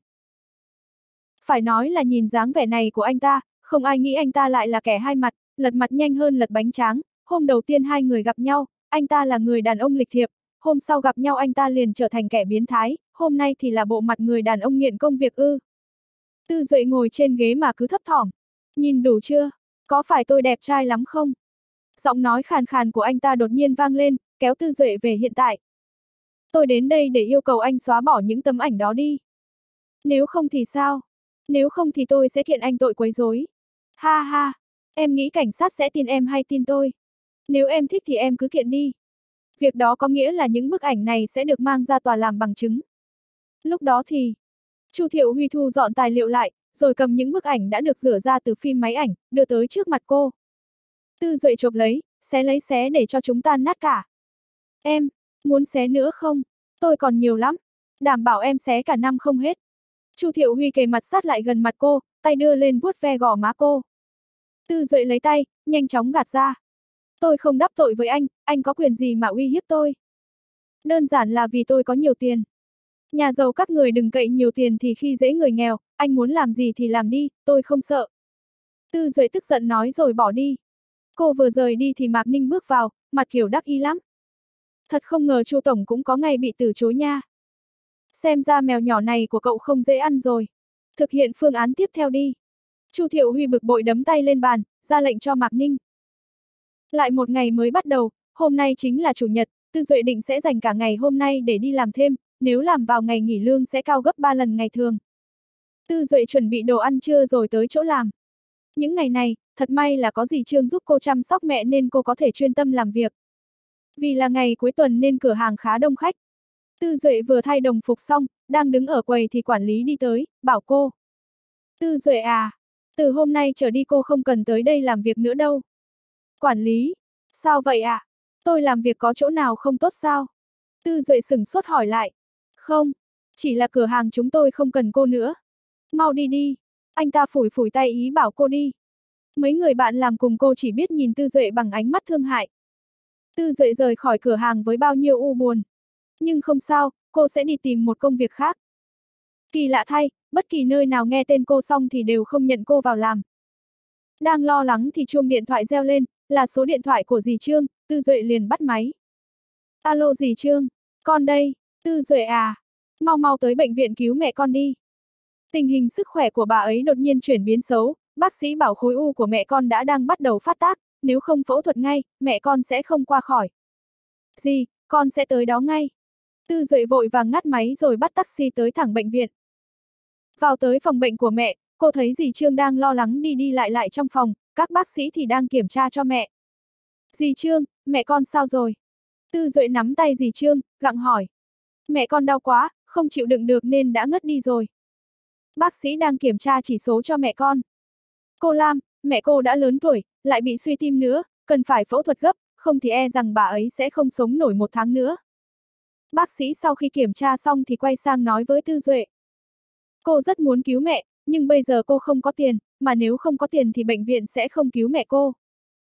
Phải nói là nhìn dáng vẻ này của anh ta, không ai nghĩ anh ta lại là kẻ hai mặt, lật mặt nhanh hơn lật bánh tráng. Hôm đầu tiên hai người gặp nhau, anh ta là người đàn ông lịch thiệp, hôm sau gặp nhau anh ta liền trở thành kẻ biến thái, hôm nay thì là bộ mặt người đàn ông nghiện công việc ư. Tư Duệ ngồi trên ghế mà cứ thấp thỏm. Nhìn đủ chưa? Có phải tôi đẹp trai lắm không? Giọng nói khàn khàn của anh ta đột nhiên vang lên, kéo Tư Duệ về hiện tại. Tôi đến đây để yêu cầu anh xóa bỏ những tấm ảnh đó đi. Nếu không thì sao? Nếu không thì tôi sẽ kiện anh tội quấy rối. Ha ha, em nghĩ cảnh sát sẽ tin em hay tin tôi? Nếu em thích thì em cứ kiện đi. Việc đó có nghĩa là những bức ảnh này sẽ được mang ra tòa làm bằng chứng. Lúc đó thì, Chu Thiệu Huy thu dọn tài liệu lại, rồi cầm những bức ảnh đã được rửa ra từ phim máy ảnh, đưa tới trước mặt cô. Tư Duệ chộp lấy, xé lấy xé để cho chúng tan nát cả. Em, muốn xé nữa không? Tôi còn nhiều lắm. Đảm bảo em xé cả năm không hết. Chu Thiệu Huy kề mặt sát lại gần mặt cô, tay đưa lên vuốt ve gò má cô. Tư Duệ lấy tay, nhanh chóng gạt ra. Tôi không đắc tội với anh, anh có quyền gì mà uy hiếp tôi? Đơn giản là vì tôi có nhiều tiền. Nhà giàu các người đừng cậy nhiều tiền thì khi dễ người nghèo, anh muốn làm gì thì làm đi, tôi không sợ. Tư Duệ tức giận nói rồi bỏ đi. Cô vừa rời đi thì Mạc Ninh bước vào, mặt kiểu đắc ý lắm. Thật không ngờ Chu tổng cũng có ngày bị từ chối nha. Xem ra mèo nhỏ này của cậu không dễ ăn rồi. Thực hiện phương án tiếp theo đi. Chu Thiệu Huy bực bội đấm tay lên bàn, ra lệnh cho Mạc Ninh. Lại một ngày mới bắt đầu, hôm nay chính là chủ nhật, Tư Duệ định sẽ dành cả ngày hôm nay để đi làm thêm, nếu làm vào ngày nghỉ lương sẽ cao gấp ba lần ngày thường. Tư Duệ chuẩn bị đồ ăn trưa rồi tới chỗ làm. Những ngày này, thật may là có dì Trương giúp cô chăm sóc mẹ nên cô có thể chuyên tâm làm việc. Vì là ngày cuối tuần nên cửa hàng khá đông khách. Tư Duệ vừa thay đồng phục xong, đang đứng ở quầy thì quản lý đi tới, bảo cô. Tư Duệ à, từ hôm nay trở đi cô không cần tới đây làm việc nữa đâu. Quản lý, sao vậy ạ? À? Tôi làm việc có chỗ nào không tốt sao? Tư Duệ sửng sốt hỏi lại. Không, chỉ là cửa hàng chúng tôi không cần cô nữa. Mau đi đi. Anh ta phủi phủi tay ý bảo cô đi. Mấy người bạn làm cùng cô chỉ biết nhìn Tư Duệ bằng ánh mắt thương hại. Tư Duệ rời khỏi cửa hàng với bao nhiêu u buồn. Nhưng không sao, cô sẽ đi tìm một công việc khác. Kỳ lạ thay, bất kỳ nơi nào nghe tên cô xong thì đều không nhận cô vào làm. Đang lo lắng thì chuông điện thoại reo lên, là số điện thoại của dì Trương, Tư Duệ liền bắt máy. Alo dì Trương, con đây, Tư Duệ à, mau mau tới bệnh viện cứu mẹ con đi. Tình hình sức khỏe của bà ấy đột nhiên chuyển biến xấu, bác sĩ bảo khối u của mẹ con đã đang bắt đầu phát tác, nếu không phẫu thuật ngay, mẹ con sẽ không qua khỏi. Dì, con sẽ tới đó ngay. Tư Duệ vội vàng ngắt máy rồi bắt taxi tới thẳng bệnh viện. Vào tới phòng bệnh của mẹ, cô thấy dì Trương đang lo lắng đi đi lại lại trong phòng, các bác sĩ thì đang kiểm tra cho mẹ. Dì Trương, mẹ con sao rồi? Tư Duệ nắm tay dì Trương, gặng hỏi. Mẹ con đau quá, không chịu đựng được nên đã ngất đi rồi. Bác sĩ đang kiểm tra chỉ số cho mẹ con. Cô Lam, mẹ cô đã lớn tuổi, lại bị suy tim nữa, cần phải phẫu thuật gấp, không thì e rằng bà ấy sẽ không sống nổi một tháng nữa. Bác sĩ sau khi kiểm tra xong thì quay sang nói với Tư Duệ. Cô rất muốn cứu mẹ, nhưng bây giờ cô không có tiền, mà nếu không có tiền thì bệnh viện sẽ không cứu mẹ cô.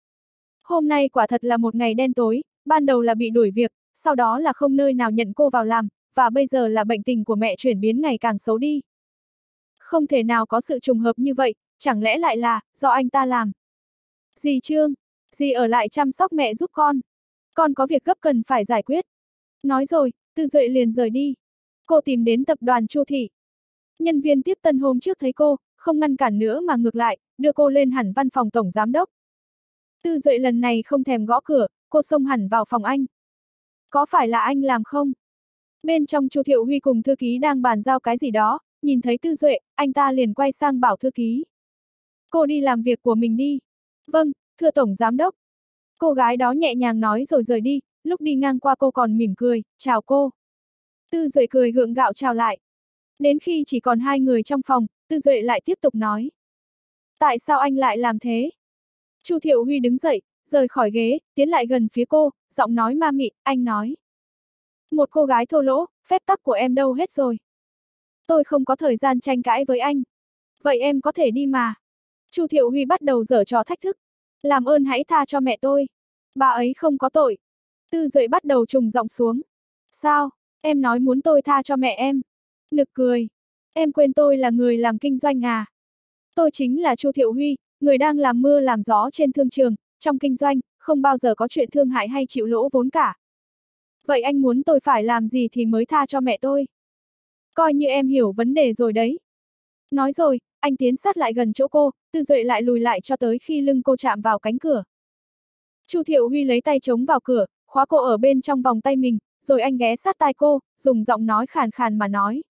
Hôm nay quả thật là một ngày đen tối, ban đầu là bị đuổi việc, sau đó là không nơi nào nhận cô vào làm, và bây giờ là bệnh tình của mẹ chuyển biến ngày càng xấu đi. Không thể nào có sự trùng hợp như vậy, chẳng lẽ lại là, do anh ta làm. Dì Trương, dì ở lại chăm sóc mẹ giúp con. Con có việc gấp cần phải giải quyết. Nói rồi, Tư Duệ liền rời đi. Cô tìm đến tập đoàn Chu Thị. Nhân viên tiếp tân hôm trước thấy cô, không ngăn cản nữa mà ngược lại, đưa cô lên hẳn văn phòng tổng giám đốc. Tư Duệ lần này không thèm gõ cửa, cô xông hẳn vào phòng anh. Có phải là anh làm không? Bên trong Chu Thiệu Huy cùng thư ký đang bàn giao cái gì đó, nhìn thấy Tư Duệ, anh ta liền quay sang bảo thư ký. Cô đi làm việc của mình đi. Vâng, thưa tổng giám đốc. Cô gái đó nhẹ nhàng nói rồi rời đi, lúc đi ngang qua cô còn mỉm cười, chào cô. Tư Duệ cười gượng gạo chào lại. Đến khi chỉ còn hai người trong phòng, Tư Duệ lại tiếp tục nói. Tại sao anh lại làm thế? Chu Thiệu Huy đứng dậy, rời khỏi ghế, tiến lại gần phía cô, giọng nói ma mị, anh nói. Một cô gái thô lỗ, phép tắc của em đâu hết rồi? Tôi không có thời gian tranh cãi với anh. Vậy em có thể đi mà. Chu Thiệu Huy bắt đầu giở trò thách thức. Làm ơn hãy tha cho mẹ tôi. Bà ấy không có tội. Tư Duệ bắt đầu trùng giọng xuống. Sao, em nói muốn tôi tha cho mẹ em? Nực cười. Em quên tôi là người làm kinh doanh à? Tôi chính là Chu Thiệu Huy, người đang làm mưa làm gió trên thương trường, trong kinh doanh, không bao giờ có chuyện thương hại hay chịu lỗ vốn cả. Vậy anh muốn tôi phải làm gì thì mới tha cho mẹ tôi? Coi như em hiểu vấn đề rồi đấy. Nói rồi, anh tiến sát lại gần chỗ cô, Tư Duệ lại lùi lại cho tới khi lưng cô chạm vào cánh cửa. Chu Thiệu Huy lấy tay chống vào cửa, khóa cô ở bên trong vòng tay mình, rồi anh ghé sát tai cô, dùng giọng nói khàn khàn mà nói.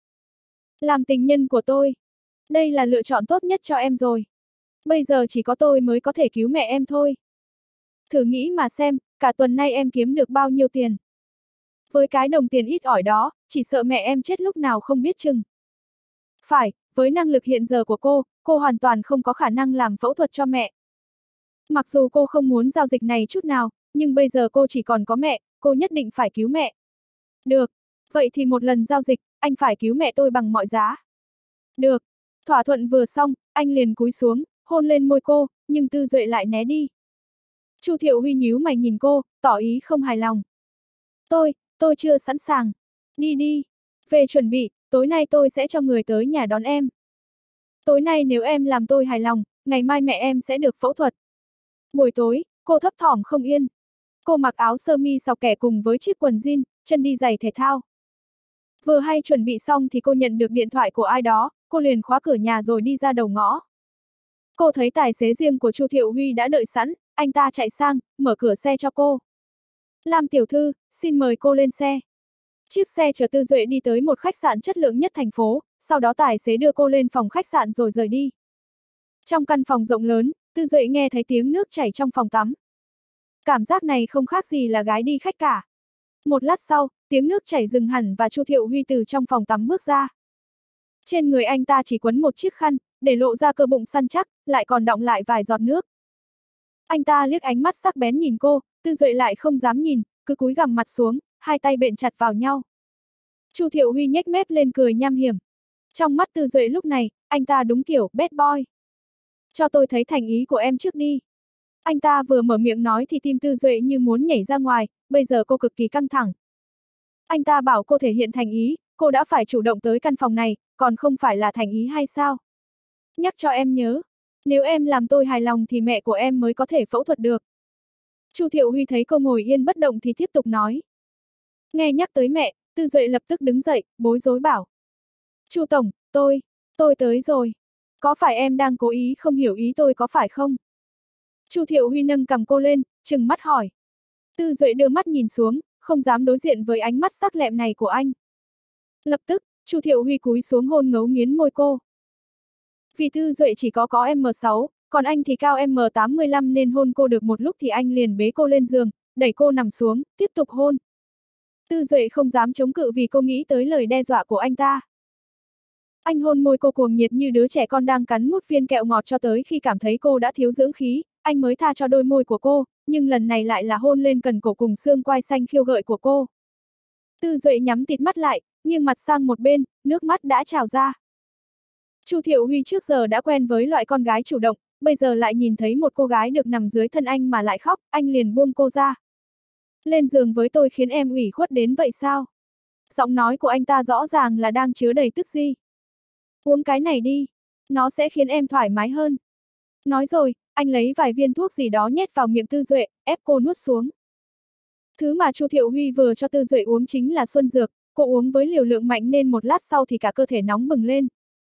Làm tình nhân của tôi. Đây là lựa chọn tốt nhất cho em rồi. Bây giờ chỉ có tôi mới có thể cứu mẹ em thôi. Thử nghĩ mà xem, cả tuần nay em kiếm được bao nhiêu tiền. Với cái đồng tiền ít ỏi đó, chỉ sợ mẹ em chết lúc nào không biết chừng. Phải, với năng lực hiện giờ của cô, cô hoàn toàn không có khả năng làm phẫu thuật cho mẹ. Mặc dù cô không muốn giao dịch này chút nào, nhưng bây giờ cô chỉ còn có mẹ, cô nhất định phải cứu mẹ. Được, vậy thì một lần giao dịch, anh phải cứu mẹ tôi bằng mọi giá. Được, thỏa thuận vừa xong, anh liền cúi xuống, hôn lên môi cô, nhưng Tư Duệ lại né đi. Chu Thiệu Huy nhíu mày nhìn cô, tỏ ý không hài lòng. Tôi, tôi chưa sẵn sàng. Đi đi, về chuẩn bị, tối nay tôi sẽ cho người tới nhà đón em. Tối nay nếu em làm tôi hài lòng, ngày mai mẹ em sẽ được phẫu thuật. Buổi tối, cô thấp thỏm không yên. Cô mặc áo sơ mi xào kẻ cùng với chiếc quần jean, chân đi giày thể thao. Vừa hay chuẩn bị xong thì cô nhận được điện thoại của ai đó, cô liền khóa cửa nhà rồi đi ra đầu ngõ. Cô thấy tài xế riêng của Chu Thiệu Huy đã đợi sẵn, anh ta chạy sang, mở cửa xe cho cô. Lam tiểu thư, xin mời cô lên xe. Chiếc xe chở Tư Duệ đi tới một khách sạn chất lượng nhất thành phố, sau đó tài xế đưa cô lên phòng khách sạn rồi rời đi. Trong căn phòng rộng lớn, Tư Duệ nghe thấy tiếng nước chảy trong phòng tắm. Cảm giác này không khác gì là gái đi khách cả. Một lát sau, tiếng nước chảy dừng hẳn và Chu Thiệu Huy từ trong phòng tắm bước ra. Trên người anh ta chỉ quấn một chiếc khăn, để lộ ra cơ bụng săn chắc, lại còn đọng lại vài giọt nước. Anh ta liếc ánh mắt sắc bén nhìn cô, Tư Duệ lại không dám nhìn, cứ cúi gằm mặt xuống, hai tay bện chặt vào nhau. Chu Thiệu Huy nhếch mép lên cười nham hiểm. Trong mắt Tư Duệ lúc này, anh ta đúng kiểu bad boy. Cho tôi thấy thành ý của em trước đi. Anh ta vừa mở miệng nói thì tim Tư Duệ như muốn nhảy ra ngoài, bây giờ cô cực kỳ căng thẳng. Anh ta bảo cô thể hiện thành ý, cô đã phải chủ động tới căn phòng này, còn không phải là thành ý hay sao? Nhắc cho em nhớ, nếu em làm tôi hài lòng thì mẹ của em mới có thể phẫu thuật được. Chu Thiệu Huy thấy cô ngồi yên bất động thì tiếp tục nói. Nghe nhắc tới mẹ, Tư Duệ lập tức đứng dậy, bối rối bảo. Chu tổng, tôi, tôi tới rồi. Có phải em đang cố ý không hiểu ý tôi có phải không? Chu Thiệu Huy nâng cầm cô lên, trừng mắt hỏi. Tư Duệ đưa mắt nhìn xuống, không dám đối diện với ánh mắt sắc lẹm này của anh. Lập tức, Chu Thiệu Huy cúi xuống hôn ngấu nghiến môi cô. Vì Tư Duệ chỉ có có em sáu, còn anh thì cao em tám mươi lăm nên hôn cô được một lúc thì anh liền bế cô lên giường, đẩy cô nằm xuống, tiếp tục hôn. Tư Duệ không dám chống cự vì cô nghĩ tới lời đe dọa của anh ta. Anh hôn môi cô cuồng nhiệt như đứa trẻ con đang cắn mút viên kẹo ngọt cho tới khi cảm thấy cô đã thiếu dưỡng khí, anh mới tha cho đôi môi của cô, nhưng lần này lại là hôn lên cần cổ cùng xương quai xanh khiêu gợi của cô. Tư Duệ nhắm tịt mắt lại, nghiêng mặt sang một bên, nước mắt đã trào ra. Chu Thiệu Huy trước giờ đã quen với loại con gái chủ động, bây giờ lại nhìn thấy một cô gái được nằm dưới thân anh mà lại khóc, anh liền buông cô ra. Lên giường với tôi khiến em ủy khuất đến vậy sao? Giọng nói của anh ta rõ ràng là đang chứa đầy tức gi. Uống cái này đi, nó sẽ khiến em thoải mái hơn. Nói rồi, anh lấy vài viên thuốc gì đó nhét vào miệng Tư Duệ, ép cô nuốt xuống. Thứ mà Chu Thiệu Huy vừa cho Tư Duệ uống chính là xuân dược, cô uống với liều lượng mạnh nên một lát sau thì cả cơ thể nóng bừng lên.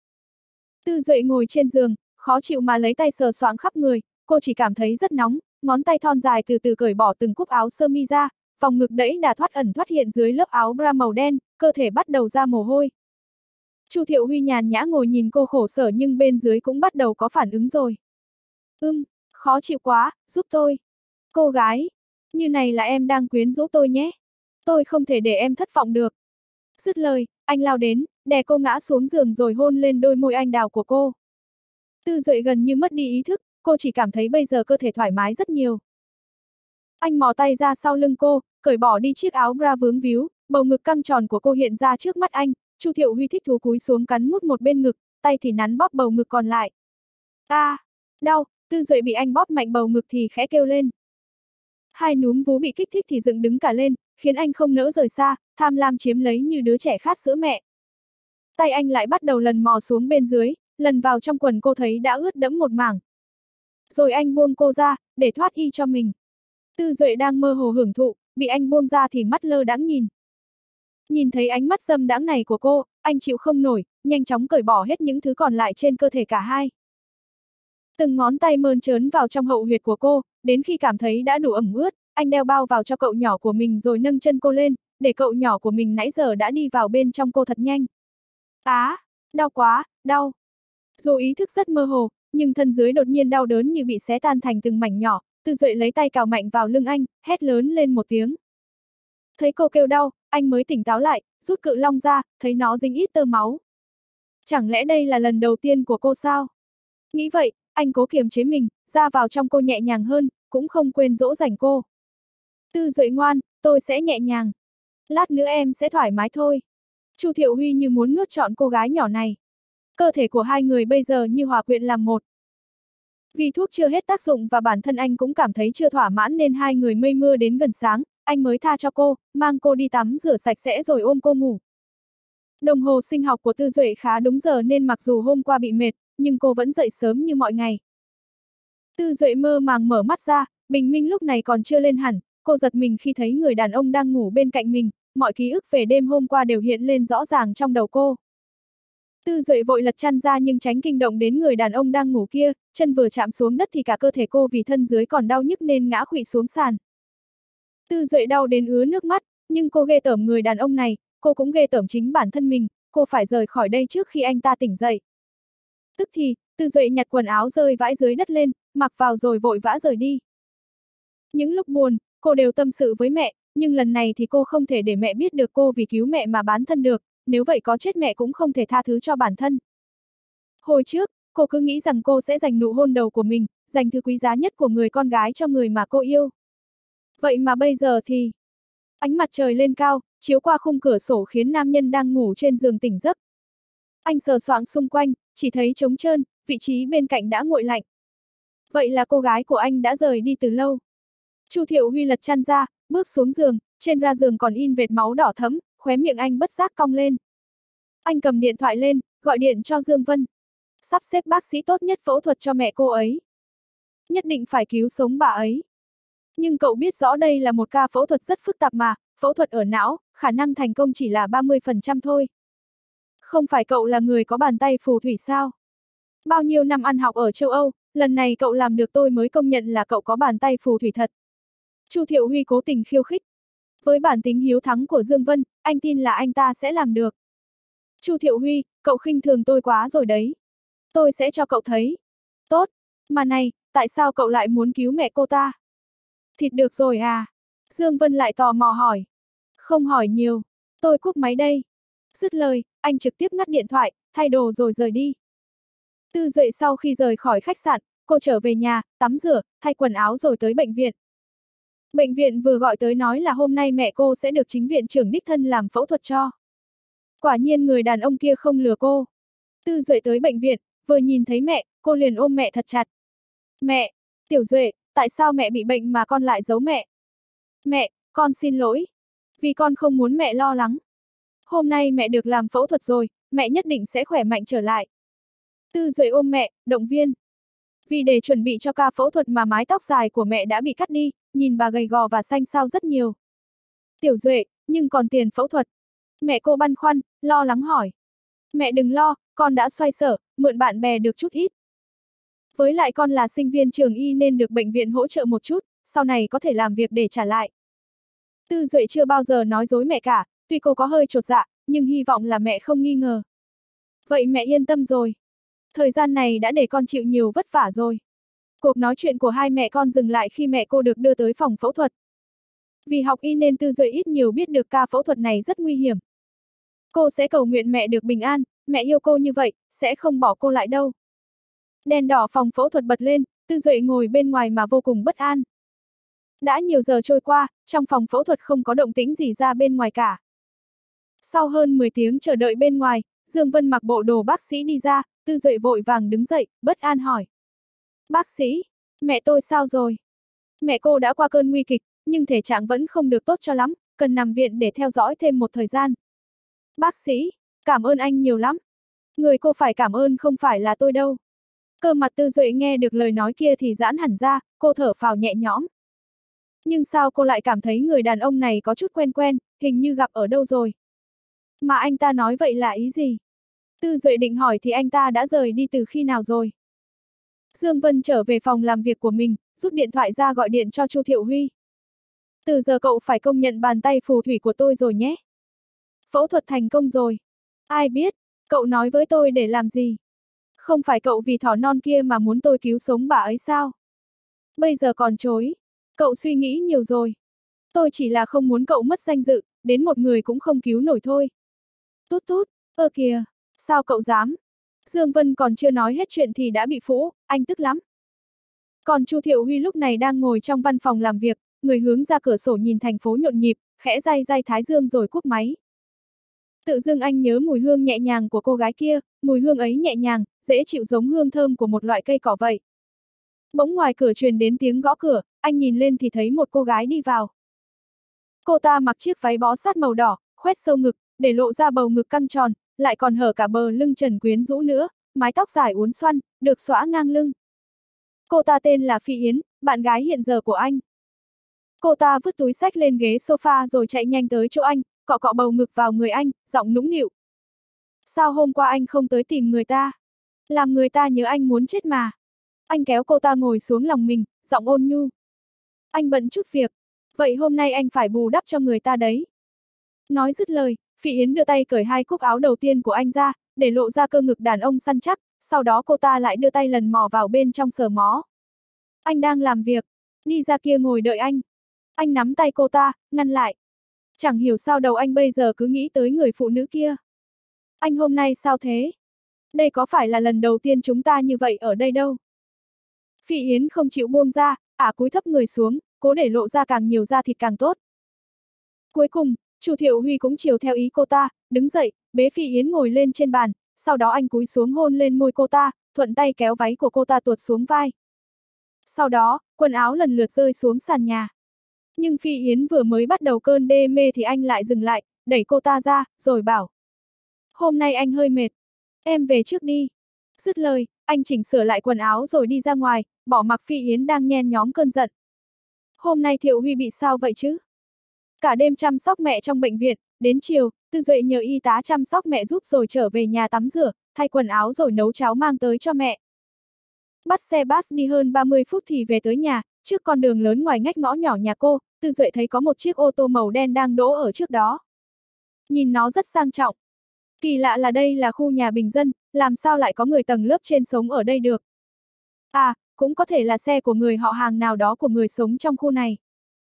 Tư Duệ ngồi trên giường, khó chịu mà lấy tay sờ soạng khắp người, cô chỉ cảm thấy rất nóng, ngón tay thon dài từ từ cởi bỏ từng cúc áo sơ mi ra, vòng ngực đẫy đà thoát ẩn thoát hiện dưới lớp áo bra màu đen, cơ thể bắt đầu ra mồ hôi. Chu Thiệu Huy nhàn nhã ngồi nhìn cô khổ sở nhưng bên dưới cũng bắt đầu có phản ứng rồi. Ưm, khó chịu quá, giúp tôi. Cô gái, như này là em đang quyến rũ tôi nhé. Tôi không thể để em thất vọng được. Dứt lời, anh lao đến, đè cô ngã xuống giường rồi hôn lên đôi môi anh đào của cô. Tư Duệ gần như mất đi ý thức, cô chỉ cảm thấy bây giờ cơ thể thoải mái rất nhiều. Anh mò tay ra sau lưng cô, cởi bỏ đi chiếc áo bra vướng víu, bầu ngực căng tròn của cô hiện ra trước mắt anh. Chu Thiệu Huy thích thú cúi xuống cắn mút một bên ngực, tay thì nắn bóp bầu ngực còn lại. A, à, đau, Tư Duệ bị anh bóp mạnh bầu ngực thì khẽ kêu lên. Hai núm vú bị kích thích thì dựng đứng cả lên, khiến anh không nỡ rời xa, tham lam chiếm lấy như đứa trẻ khát sữa mẹ. Tay anh lại bắt đầu lần mò xuống bên dưới, lần vào trong quần cô thấy đã ướt đẫm một mảng. Rồi anh buông cô ra, để thoát y cho mình. Tư Duệ đang mơ hồ hưởng thụ, bị anh buông ra thì mắt lơ đãng nhìn. Nhìn thấy ánh mắt dâm đãng này của cô, anh chịu không nổi, nhanh chóng cởi bỏ hết những thứ còn lại trên cơ thể cả hai. Từng ngón tay mơn trớn vào trong hậu huyệt của cô, đến khi cảm thấy đã đủ ẩm ướt, anh đeo bao vào cho cậu nhỏ của mình rồi nâng chân cô lên, để cậu nhỏ của mình nãy giờ đã đi vào bên trong cô thật nhanh. Á, à, đau quá, đau. Dù ý thức rất mơ hồ, nhưng thân dưới đột nhiên đau đớn như bị xé tan thành từng mảnh nhỏ, Tư Duệ lấy tay cào mạnh vào lưng anh, hét lớn lên một tiếng. Thấy cô kêu đau, anh mới tỉnh táo lại, rút cự long ra, thấy nó dính ít tơ máu. Chẳng lẽ đây là lần đầu tiên của cô sao? Nghĩ vậy, anh cố kiềm chế mình, ra vào trong cô nhẹ nhàng hơn, cũng không quên dỗ dành cô. Tư Duệ ngoan, tôi sẽ nhẹ nhàng. Lát nữa em sẽ thoải mái thôi. Chu Thiệu Huy như muốn nuốt trọn cô gái nhỏ này. Cơ thể của hai người bây giờ như hòa quyện làm một. Vì thuốc chưa hết tác dụng và bản thân anh cũng cảm thấy chưa thỏa mãn nên hai người mây mưa đến gần sáng, anh mới tha cho cô, mang cô đi tắm rửa sạch sẽ rồi ôm cô ngủ. Đồng hồ sinh học của Tư Duệ khá đúng giờ nên mặc dù hôm qua bị mệt, nhưng cô vẫn dậy sớm như mọi ngày. Tư Duệ mơ màng mở mắt ra, bình minh lúc này còn chưa lên hẳn, cô giật mình khi thấy người đàn ông đang ngủ bên cạnh mình, mọi ký ức về đêm hôm qua đều hiện lên rõ ràng trong đầu cô. Tư Duệ vội lật chăn ra nhưng tránh kinh động đến người đàn ông đang ngủ kia, chân vừa chạm xuống đất thì cả cơ thể cô vì thân dưới còn đau nhức nên ngã khuỵu xuống sàn. Tư Duệ đau đến ứa nước mắt, nhưng cô ghê tởm người đàn ông này, cô cũng ghê tởm chính bản thân mình, cô phải rời khỏi đây trước khi anh ta tỉnh dậy. Tức thì, Tư Duệ nhặt quần áo rơi vãi dưới đất lên, mặc vào rồi vội vã rời đi. Những lúc buồn, cô đều tâm sự với mẹ, nhưng lần này thì cô không thể để mẹ biết được cô vì cứu mẹ mà bán thân được, nếu vậy có chết mẹ cũng không thể tha thứ cho bản thân. Hồi trước, cô cứ nghĩ rằng cô sẽ dành nụ hôn đầu của mình, dành thứ quý giá nhất của người con gái cho người mà cô yêu. Vậy mà bây giờ thì... Ánh mặt trời lên cao, chiếu qua khung cửa sổ khiến nam nhân đang ngủ trên giường tỉnh giấc. Anh sờ soạng xung quanh, chỉ thấy trống trơn, vị trí bên cạnh đã nguội lạnh. Vậy là cô gái của anh đã rời đi từ lâu. Chu Thiệu Huy lật chăn ra, bước xuống giường, trên ra giường còn in vệt máu đỏ thẫm, khóe miệng anh bất giác cong lên. Anh cầm điện thoại lên, gọi điện cho Dương Vân. Sắp xếp bác sĩ tốt nhất phẫu thuật cho mẹ cô ấy. Nhất định phải cứu sống bà ấy. Nhưng cậu biết rõ đây là một ca phẫu thuật rất phức tạp mà, phẫu thuật ở não, khả năng thành công chỉ là ba mươi phần trăm thôi. Không phải cậu là người có bàn tay phù thủy sao? Bao nhiêu năm ăn học ở châu Âu, lần này cậu làm được tôi mới công nhận là cậu có bàn tay phù thủy thật. Chu Thiệu Huy cố tình khiêu khích. Với bản tính hiếu thắng của Dương Vân, anh tin là anh ta sẽ làm được. Chu Thiệu Huy, cậu khinh thường tôi quá rồi đấy. Tôi sẽ cho cậu thấy. Tốt. Mà này, tại sao cậu lại muốn cứu mẹ cô ta? Thịt được rồi à? Dương Vân lại tò mò hỏi. Không hỏi nhiều. Tôi cúp máy đây. Dứt lời, anh trực tiếp ngắt điện thoại, thay đồ rồi rời đi. Tư Duệ sau khi rời khỏi khách sạn, cô trở về nhà, tắm rửa, thay quần áo rồi tới bệnh viện. Bệnh viện vừa gọi tới nói là hôm nay mẹ cô sẽ được chính viện trưởng đích thân làm phẫu thuật cho. Quả nhiên người đàn ông kia không lừa cô. Tư Duệ tới bệnh viện, vừa nhìn thấy mẹ, cô liền ôm mẹ thật chặt. Mẹ, Tiểu Duệ, tại sao mẹ bị bệnh mà con lại giấu mẹ? Mẹ, con xin lỗi. Vì con không muốn mẹ lo lắng. Hôm nay mẹ được làm phẫu thuật rồi, mẹ nhất định sẽ khỏe mạnh trở lại. Tư Duệ ôm mẹ, động viên. Vì để chuẩn bị cho ca phẫu thuật mà mái tóc dài của mẹ đã bị cắt đi, nhìn bà gầy gò và xanh xao rất nhiều. Tiểu Duệ, nhưng còn tiền phẫu thuật. Mẹ cô băn khoăn, lo lắng hỏi. Mẹ đừng lo, con đã xoay sở, mượn bạn bè được chút ít. Với lại con là sinh viên trường y nên được bệnh viện hỗ trợ một chút, sau này có thể làm việc để trả lại. Tư Duệ chưa bao giờ nói dối mẹ cả, tuy cô có hơi chột dạ, nhưng hy vọng là mẹ không nghi ngờ. Vậy mẹ yên tâm rồi. Thời gian này đã để con chịu nhiều vất vả rồi. Cuộc nói chuyện của hai mẹ con dừng lại khi mẹ cô được đưa tới phòng phẫu thuật. Vì học y nên Tư Duệ ít nhiều biết được ca phẫu thuật này rất nguy hiểm. Cô sẽ cầu nguyện mẹ được bình an, mẹ yêu cô như vậy, sẽ không bỏ cô lại đâu. Đèn đỏ phòng phẫu thuật bật lên, Tư Duệ ngồi bên ngoài mà vô cùng bất an. Đã nhiều giờ trôi qua, trong phòng phẫu thuật không có động tĩnh gì ra bên ngoài cả. Sau hơn mười tiếng chờ đợi bên ngoài, Dương Vân mặc bộ đồ bác sĩ đi ra, Tư Duệ vội vàng đứng dậy, bất an hỏi. Bác sĩ, mẹ tôi sao rồi? Mẹ cô đã qua cơn nguy kịch, nhưng thể trạng vẫn không được tốt cho lắm, cần nằm viện để theo dõi thêm một thời gian. Bác sĩ, cảm ơn anh nhiều lắm. Người cô phải cảm ơn không phải là tôi đâu. Cơ mặt Tư Duệ nghe được lời nói kia thì giãn hẳn ra, cô thở phào nhẹ nhõm. Nhưng sao cô lại cảm thấy người đàn ông này có chút quen quen, hình như gặp ở đâu rồi. Mà anh ta nói vậy là ý gì? Tư Duệ định hỏi thì anh ta đã rời đi từ khi nào rồi? Dương Vân trở về phòng làm việc của mình, rút điện thoại ra gọi điện cho Chu Thiệu Huy. Từ giờ cậu phải công nhận bàn tay phù thủy của tôi rồi nhé. Phẫu thuật thành công rồi. Ai biết, cậu nói với tôi để làm gì? Không phải cậu vì thỏ non kia mà muốn tôi cứu sống bà ấy sao? Bây giờ còn chối. Cậu suy nghĩ nhiều rồi. Tôi chỉ là không muốn cậu mất danh dự, đến một người cũng không cứu nổi thôi. Tút tút, ơ kìa, sao cậu dám? Dương Vân còn chưa nói hết chuyện thì đã bị phũ, anh tức lắm. Còn Chu Thiệu Huy lúc này đang ngồi trong văn phòng làm việc, người hướng ra cửa sổ nhìn thành phố nhộn nhịp, khẽ day day thái dương rồi cúp máy. Tự dưng anh nhớ mùi hương nhẹ nhàng của cô gái kia, mùi hương ấy nhẹ nhàng, dễ chịu giống hương thơm của một loại cây cỏ vậy. Bỗng ngoài cửa truyền đến tiếng gõ cửa, anh nhìn lên thì thấy một cô gái đi vào. Cô ta mặc chiếc váy bó sát màu đỏ, khoét sâu ngực, để lộ ra bầu ngực căng tròn, lại còn hở cả bờ lưng trần quyến rũ nữa, mái tóc dài uốn xoăn, được xõa ngang lưng. Cô ta tên là Phi Yến, bạn gái hiện giờ của anh. Cô ta vứt túi xách lên ghế sofa rồi chạy nhanh tới chỗ anh, cọ cọ bầu ngực vào người anh, giọng nũng nịu. Sao hôm qua anh không tới tìm người ta? Làm người ta nhớ anh muốn chết mà. Anh kéo cô ta ngồi xuống lòng mình, giọng ôn nhu. Anh bận chút việc, vậy hôm nay anh phải bù đắp cho người ta đấy. Nói dứt lời, Phi Yến đưa tay cởi hai cúc áo đầu tiên của anh ra, để lộ ra cơ ngực đàn ông săn chắc, sau đó cô ta lại đưa tay lần mò vào bên trong sờ mó. Anh đang làm việc, đi ra kia ngồi đợi anh. Anh nắm tay cô ta, ngăn lại. Chẳng hiểu sao đầu anh bây giờ cứ nghĩ tới người phụ nữ kia. Anh hôm nay sao thế? Đây có phải là lần đầu tiên chúng ta như vậy ở đây đâu? Phi Yến không chịu buông ra, ả cúi thấp người xuống, cố để lộ ra càng nhiều da thịt càng tốt. Cuối cùng, Chu Thiệu Huy cũng chiều theo ý cô ta, đứng dậy, bế Phi Yến ngồi lên trên bàn, sau đó anh cúi xuống hôn lên môi cô ta, thuận tay kéo váy của cô ta tuột xuống vai. Sau đó, quần áo lần lượt rơi xuống sàn nhà. Nhưng Phi Yến vừa mới bắt đầu cơn đê mê thì anh lại dừng lại, đẩy cô ta ra, rồi bảo. Hôm nay anh hơi mệt. Em về trước đi. Dứt lời, anh chỉnh sửa lại quần áo rồi đi ra ngoài, bỏ mặc Phi Yến đang nhen nhóm cơn giận. Hôm nay Thiệu Huy bị sao vậy chứ? Cả đêm chăm sóc mẹ trong bệnh viện, đến chiều, Tư Duệ nhờ y tá chăm sóc mẹ giúp rồi trở về nhà tắm rửa, thay quần áo rồi nấu cháo mang tới cho mẹ. Bắt xe bus đi hơn ba mươi phút thì về tới nhà, trước con đường lớn ngoài ngách ngõ nhỏ nhà cô, Tư Duệ thấy có một chiếc ô tô màu đen đang đỗ ở trước đó. Nhìn nó rất sang trọng. Kỳ lạ là đây là khu nhà bình dân, làm sao lại có người tầng lớp trên sống ở đây được? À, cũng có thể là xe của người họ hàng nào đó của người sống trong khu này.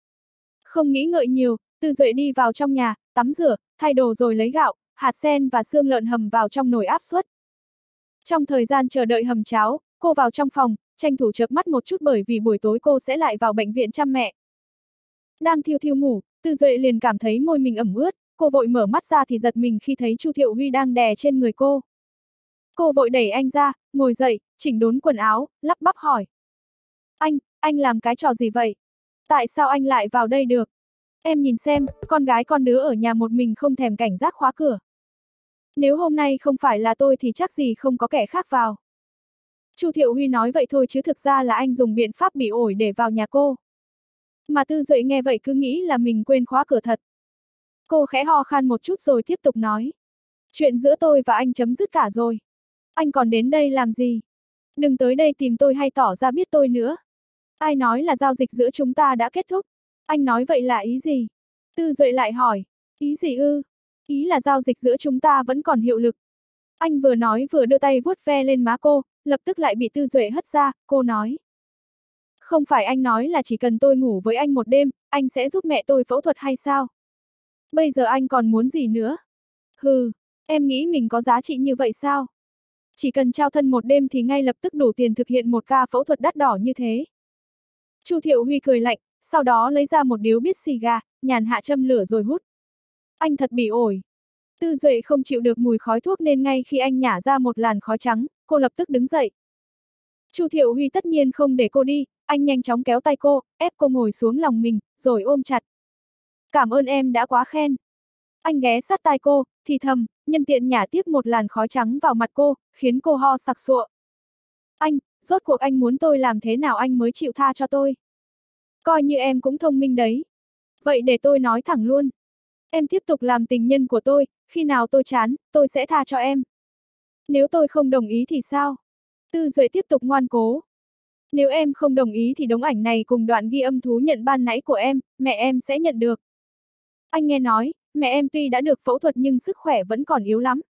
Không nghĩ ngợi nhiều, Tư Duệ đi vào trong nhà, tắm rửa, thay đồ rồi lấy gạo, hạt sen và xương lợn hầm vào trong nồi áp suất. Trong thời gian chờ đợi hầm cháo, cô vào trong phòng, tranh thủ chợp mắt một chút bởi vì buổi tối cô sẽ lại vào bệnh viện chăm mẹ. Đang thiêu thiêu ngủ, Tư Duệ liền cảm thấy môi mình ẩm ướt, cô vội mở mắt ra thì giật mình khi thấy Chu Thiệu Huy đang đè trên người cô. Cô vội đẩy anh ra, ngồi dậy, chỉnh đốn quần áo, lắp bắp hỏi. Anh, anh làm cái trò gì vậy? Tại sao anh lại vào đây được? Em nhìn xem, con gái con đứa ở nhà một mình không thèm cảnh giác khóa cửa. Nếu hôm nay không phải là tôi thì chắc gì không có kẻ khác vào. Chu Thiệu Huy nói vậy thôi chứ thực ra là anh dùng biện pháp bị ổi để vào nhà cô. Mà Tư Duệ nghe vậy cứ nghĩ là mình quên khóa cửa thật. Cô khẽ ho khan một chút rồi tiếp tục nói. Chuyện giữa tôi và anh chấm dứt cả rồi. Anh còn đến đây làm gì? Đừng tới đây tìm tôi hay tỏ ra biết tôi nữa. Ai nói là giao dịch giữa chúng ta đã kết thúc? Anh nói vậy là ý gì? Tư Duệ lại hỏi. Ý gì ư? Ý là giao dịch giữa chúng ta vẫn còn hiệu lực. Anh vừa nói vừa đưa tay vuốt ve lên má cô, lập tức lại bị Tư Duệ hất ra, cô nói. Không phải anh nói là chỉ cần tôi ngủ với anh một đêm, anh sẽ giúp mẹ tôi phẫu thuật hay sao? Bây giờ anh còn muốn gì nữa? Hừ, em nghĩ mình có giá trị như vậy sao? Chỉ cần trao thân một đêm thì ngay lập tức đủ tiền thực hiện một ca phẫu thuật đắt đỏ như thế. Chu Thiệu Huy cười lạnh, sau đó lấy ra một điếu bít xì gà, nhàn hạ châm lửa rồi hút. Anh thật bị ổi. Tư Duệ không chịu được mùi khói thuốc nên ngay khi anh nhả ra một làn khói trắng, cô lập tức đứng dậy. Chu Thiệu Huy tất nhiên không để cô đi, anh nhanh chóng kéo tay cô, ép cô ngồi xuống lòng mình, rồi ôm chặt. Cảm ơn em đã quá khen. Anh ghé sát tai cô, thì thầm, nhân tiện nhả tiếp một làn khói trắng vào mặt cô, khiến cô ho sặc sụa. Anh, rốt cuộc anh muốn tôi làm thế nào anh mới chịu tha cho tôi? Coi như em cũng thông minh đấy. Vậy để tôi nói thẳng luôn. Em tiếp tục làm tình nhân của tôi, khi nào tôi chán, tôi sẽ tha cho em. Nếu tôi không đồng ý thì sao? Tư Duệ tiếp tục ngoan cố. Nếu em không đồng ý thì đống ảnh này cùng đoạn ghi âm thú nhận ban nãy của em, mẹ em sẽ nhận được. Anh nghe nói, mẹ em tuy đã được phẫu thuật nhưng sức khỏe vẫn còn yếu lắm.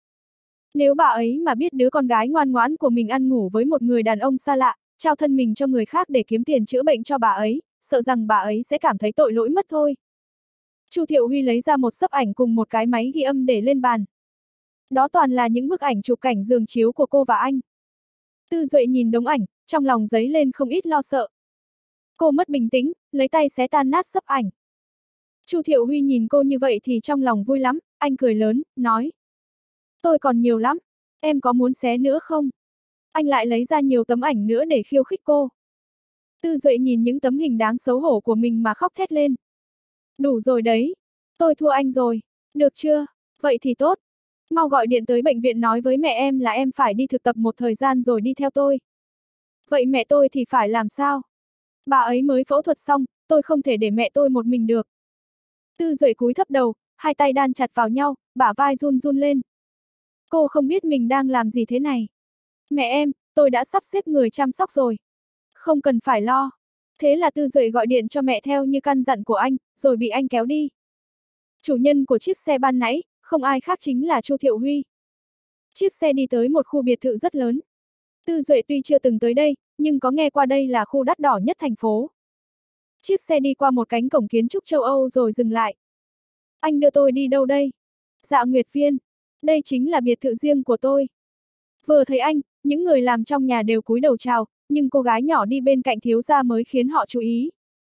Nếu bà ấy mà biết đứa con gái ngoan ngoãn của mình ăn ngủ với một người đàn ông xa lạ, trao thân mình cho người khác để kiếm tiền chữa bệnh cho bà ấy, sợ rằng bà ấy sẽ cảm thấy tội lỗi mất thôi. Chu Thiệu Huy lấy ra một xấp ảnh cùng một cái máy ghi âm để lên bàn. Đó toàn là những bức ảnh chụp cảnh giường chiếu của cô và anh. Tư Duệ nhìn đống ảnh, trong lòng dấy lên không ít lo sợ. Cô mất bình tĩnh, lấy tay xé tan nát xấp ảnh. Chu Thiệu Huy nhìn cô như vậy thì trong lòng vui lắm, anh cười lớn, nói. Tôi còn nhiều lắm, em có muốn xé nữa không? Anh lại lấy ra nhiều tấm ảnh nữa để khiêu khích cô. Tư Duệ nhìn những tấm hình đáng xấu hổ của mình mà khóc thét lên. Đủ rồi đấy, tôi thua anh rồi, được chưa? Vậy thì tốt. Mau gọi điện tới bệnh viện nói với mẹ em là em phải đi thực tập một thời gian rồi đi theo tôi. Vậy mẹ tôi thì phải làm sao? Bà ấy mới phẫu thuật xong, tôi không thể để mẹ tôi một mình được. Tư Duệ cúi thấp đầu, hai tay đan chặt vào nhau, bả vai run run lên. Cô không biết mình đang làm gì thế này. Mẹ em, tôi đã sắp xếp người chăm sóc rồi. Không cần phải lo. Thế là Tư Duệ gọi điện cho mẹ theo như căn dặn của anh, rồi bị anh kéo đi. Chủ nhân của chiếc xe ban nãy, không ai khác chính là Chu Thiệu Huy. Chiếc xe đi tới một khu biệt thự rất lớn. Tư Duệ tuy chưa từng tới đây, nhưng có nghe qua đây là khu đắt đỏ nhất thành phố. Chiếc xe đi qua một cánh cổng kiến trúc châu Âu rồi dừng lại. Anh đưa tôi đi đâu đây? Dạ Nguyệt Viên. Đây chính là biệt thự riêng của tôi. Vừa thấy anh, những người làm trong nhà đều cúi đầu chào, nhưng cô gái nhỏ đi bên cạnh thiếu gia mới khiến họ chú ý.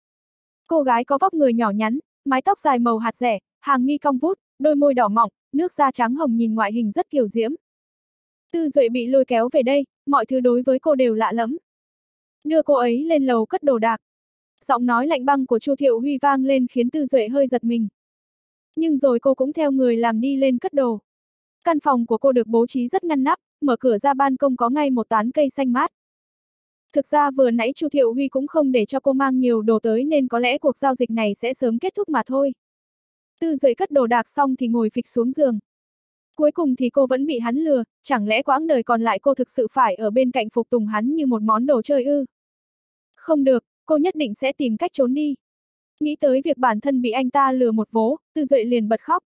Cô gái có vóc người nhỏ nhắn, mái tóc dài màu hạt rẻ, hàng mi cong vút, đôi môi đỏ mọng, nước da trắng hồng nhìn ngoại hình rất kiều diễm. Tư Duệ bị lôi kéo về đây, mọi thứ đối với cô đều lạ lẫm. Đưa cô ấy lên lầu cất đồ đạc. Giọng nói lạnh băng của Chu Thiệu Huy vang lên khiến Tư Duệ hơi giật mình. Nhưng rồi cô cũng theo người làm đi lên cất đồ. Căn phòng của cô được bố trí rất ngăn nắp, mở cửa ra ban công có ngay một tán cây xanh mát. Thực ra vừa nãy Chu Thiệu Huy cũng không để cho cô mang nhiều đồ tới nên có lẽ cuộc giao dịch này sẽ sớm kết thúc mà thôi. Tư Duệ cất đồ đạc xong thì ngồi phịch xuống giường. Cuối cùng thì cô vẫn bị hắn lừa, chẳng lẽ quãng đời còn lại cô thực sự phải ở bên cạnh phục tùng hắn như một món đồ chơi ư? Không được, cô nhất định sẽ tìm cách trốn đi. Nghĩ tới việc bản thân bị anh ta lừa một vố, Tư Duệ liền bật khóc.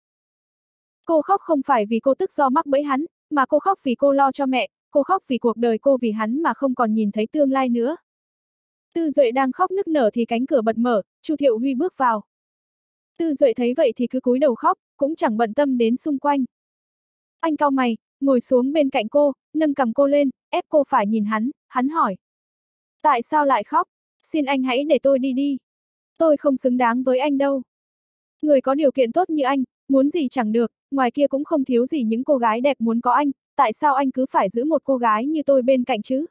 Cô khóc không phải vì cô tức do mắc bẫy hắn, mà cô khóc vì cô lo cho mẹ, cô khóc vì cuộc đời cô vì hắn mà không còn nhìn thấy tương lai nữa. Tư Duệ đang khóc nức nở thì cánh cửa bật mở, Chu Thiệu Huy bước vào. Tư Duệ thấy vậy thì cứ cúi đầu khóc, cũng chẳng bận tâm đến xung quanh. Anh cau mày, ngồi xuống bên cạnh cô, nâng cầm cô lên, ép cô phải nhìn hắn, hắn hỏi. Tại sao lại khóc? Xin anh hãy để tôi đi đi. Tôi không xứng đáng với anh đâu. Người có điều kiện tốt như anh, muốn gì chẳng được, ngoài kia cũng không thiếu gì những cô gái đẹp muốn có anh, tại sao anh cứ phải giữ một cô gái như tôi bên cạnh chứ?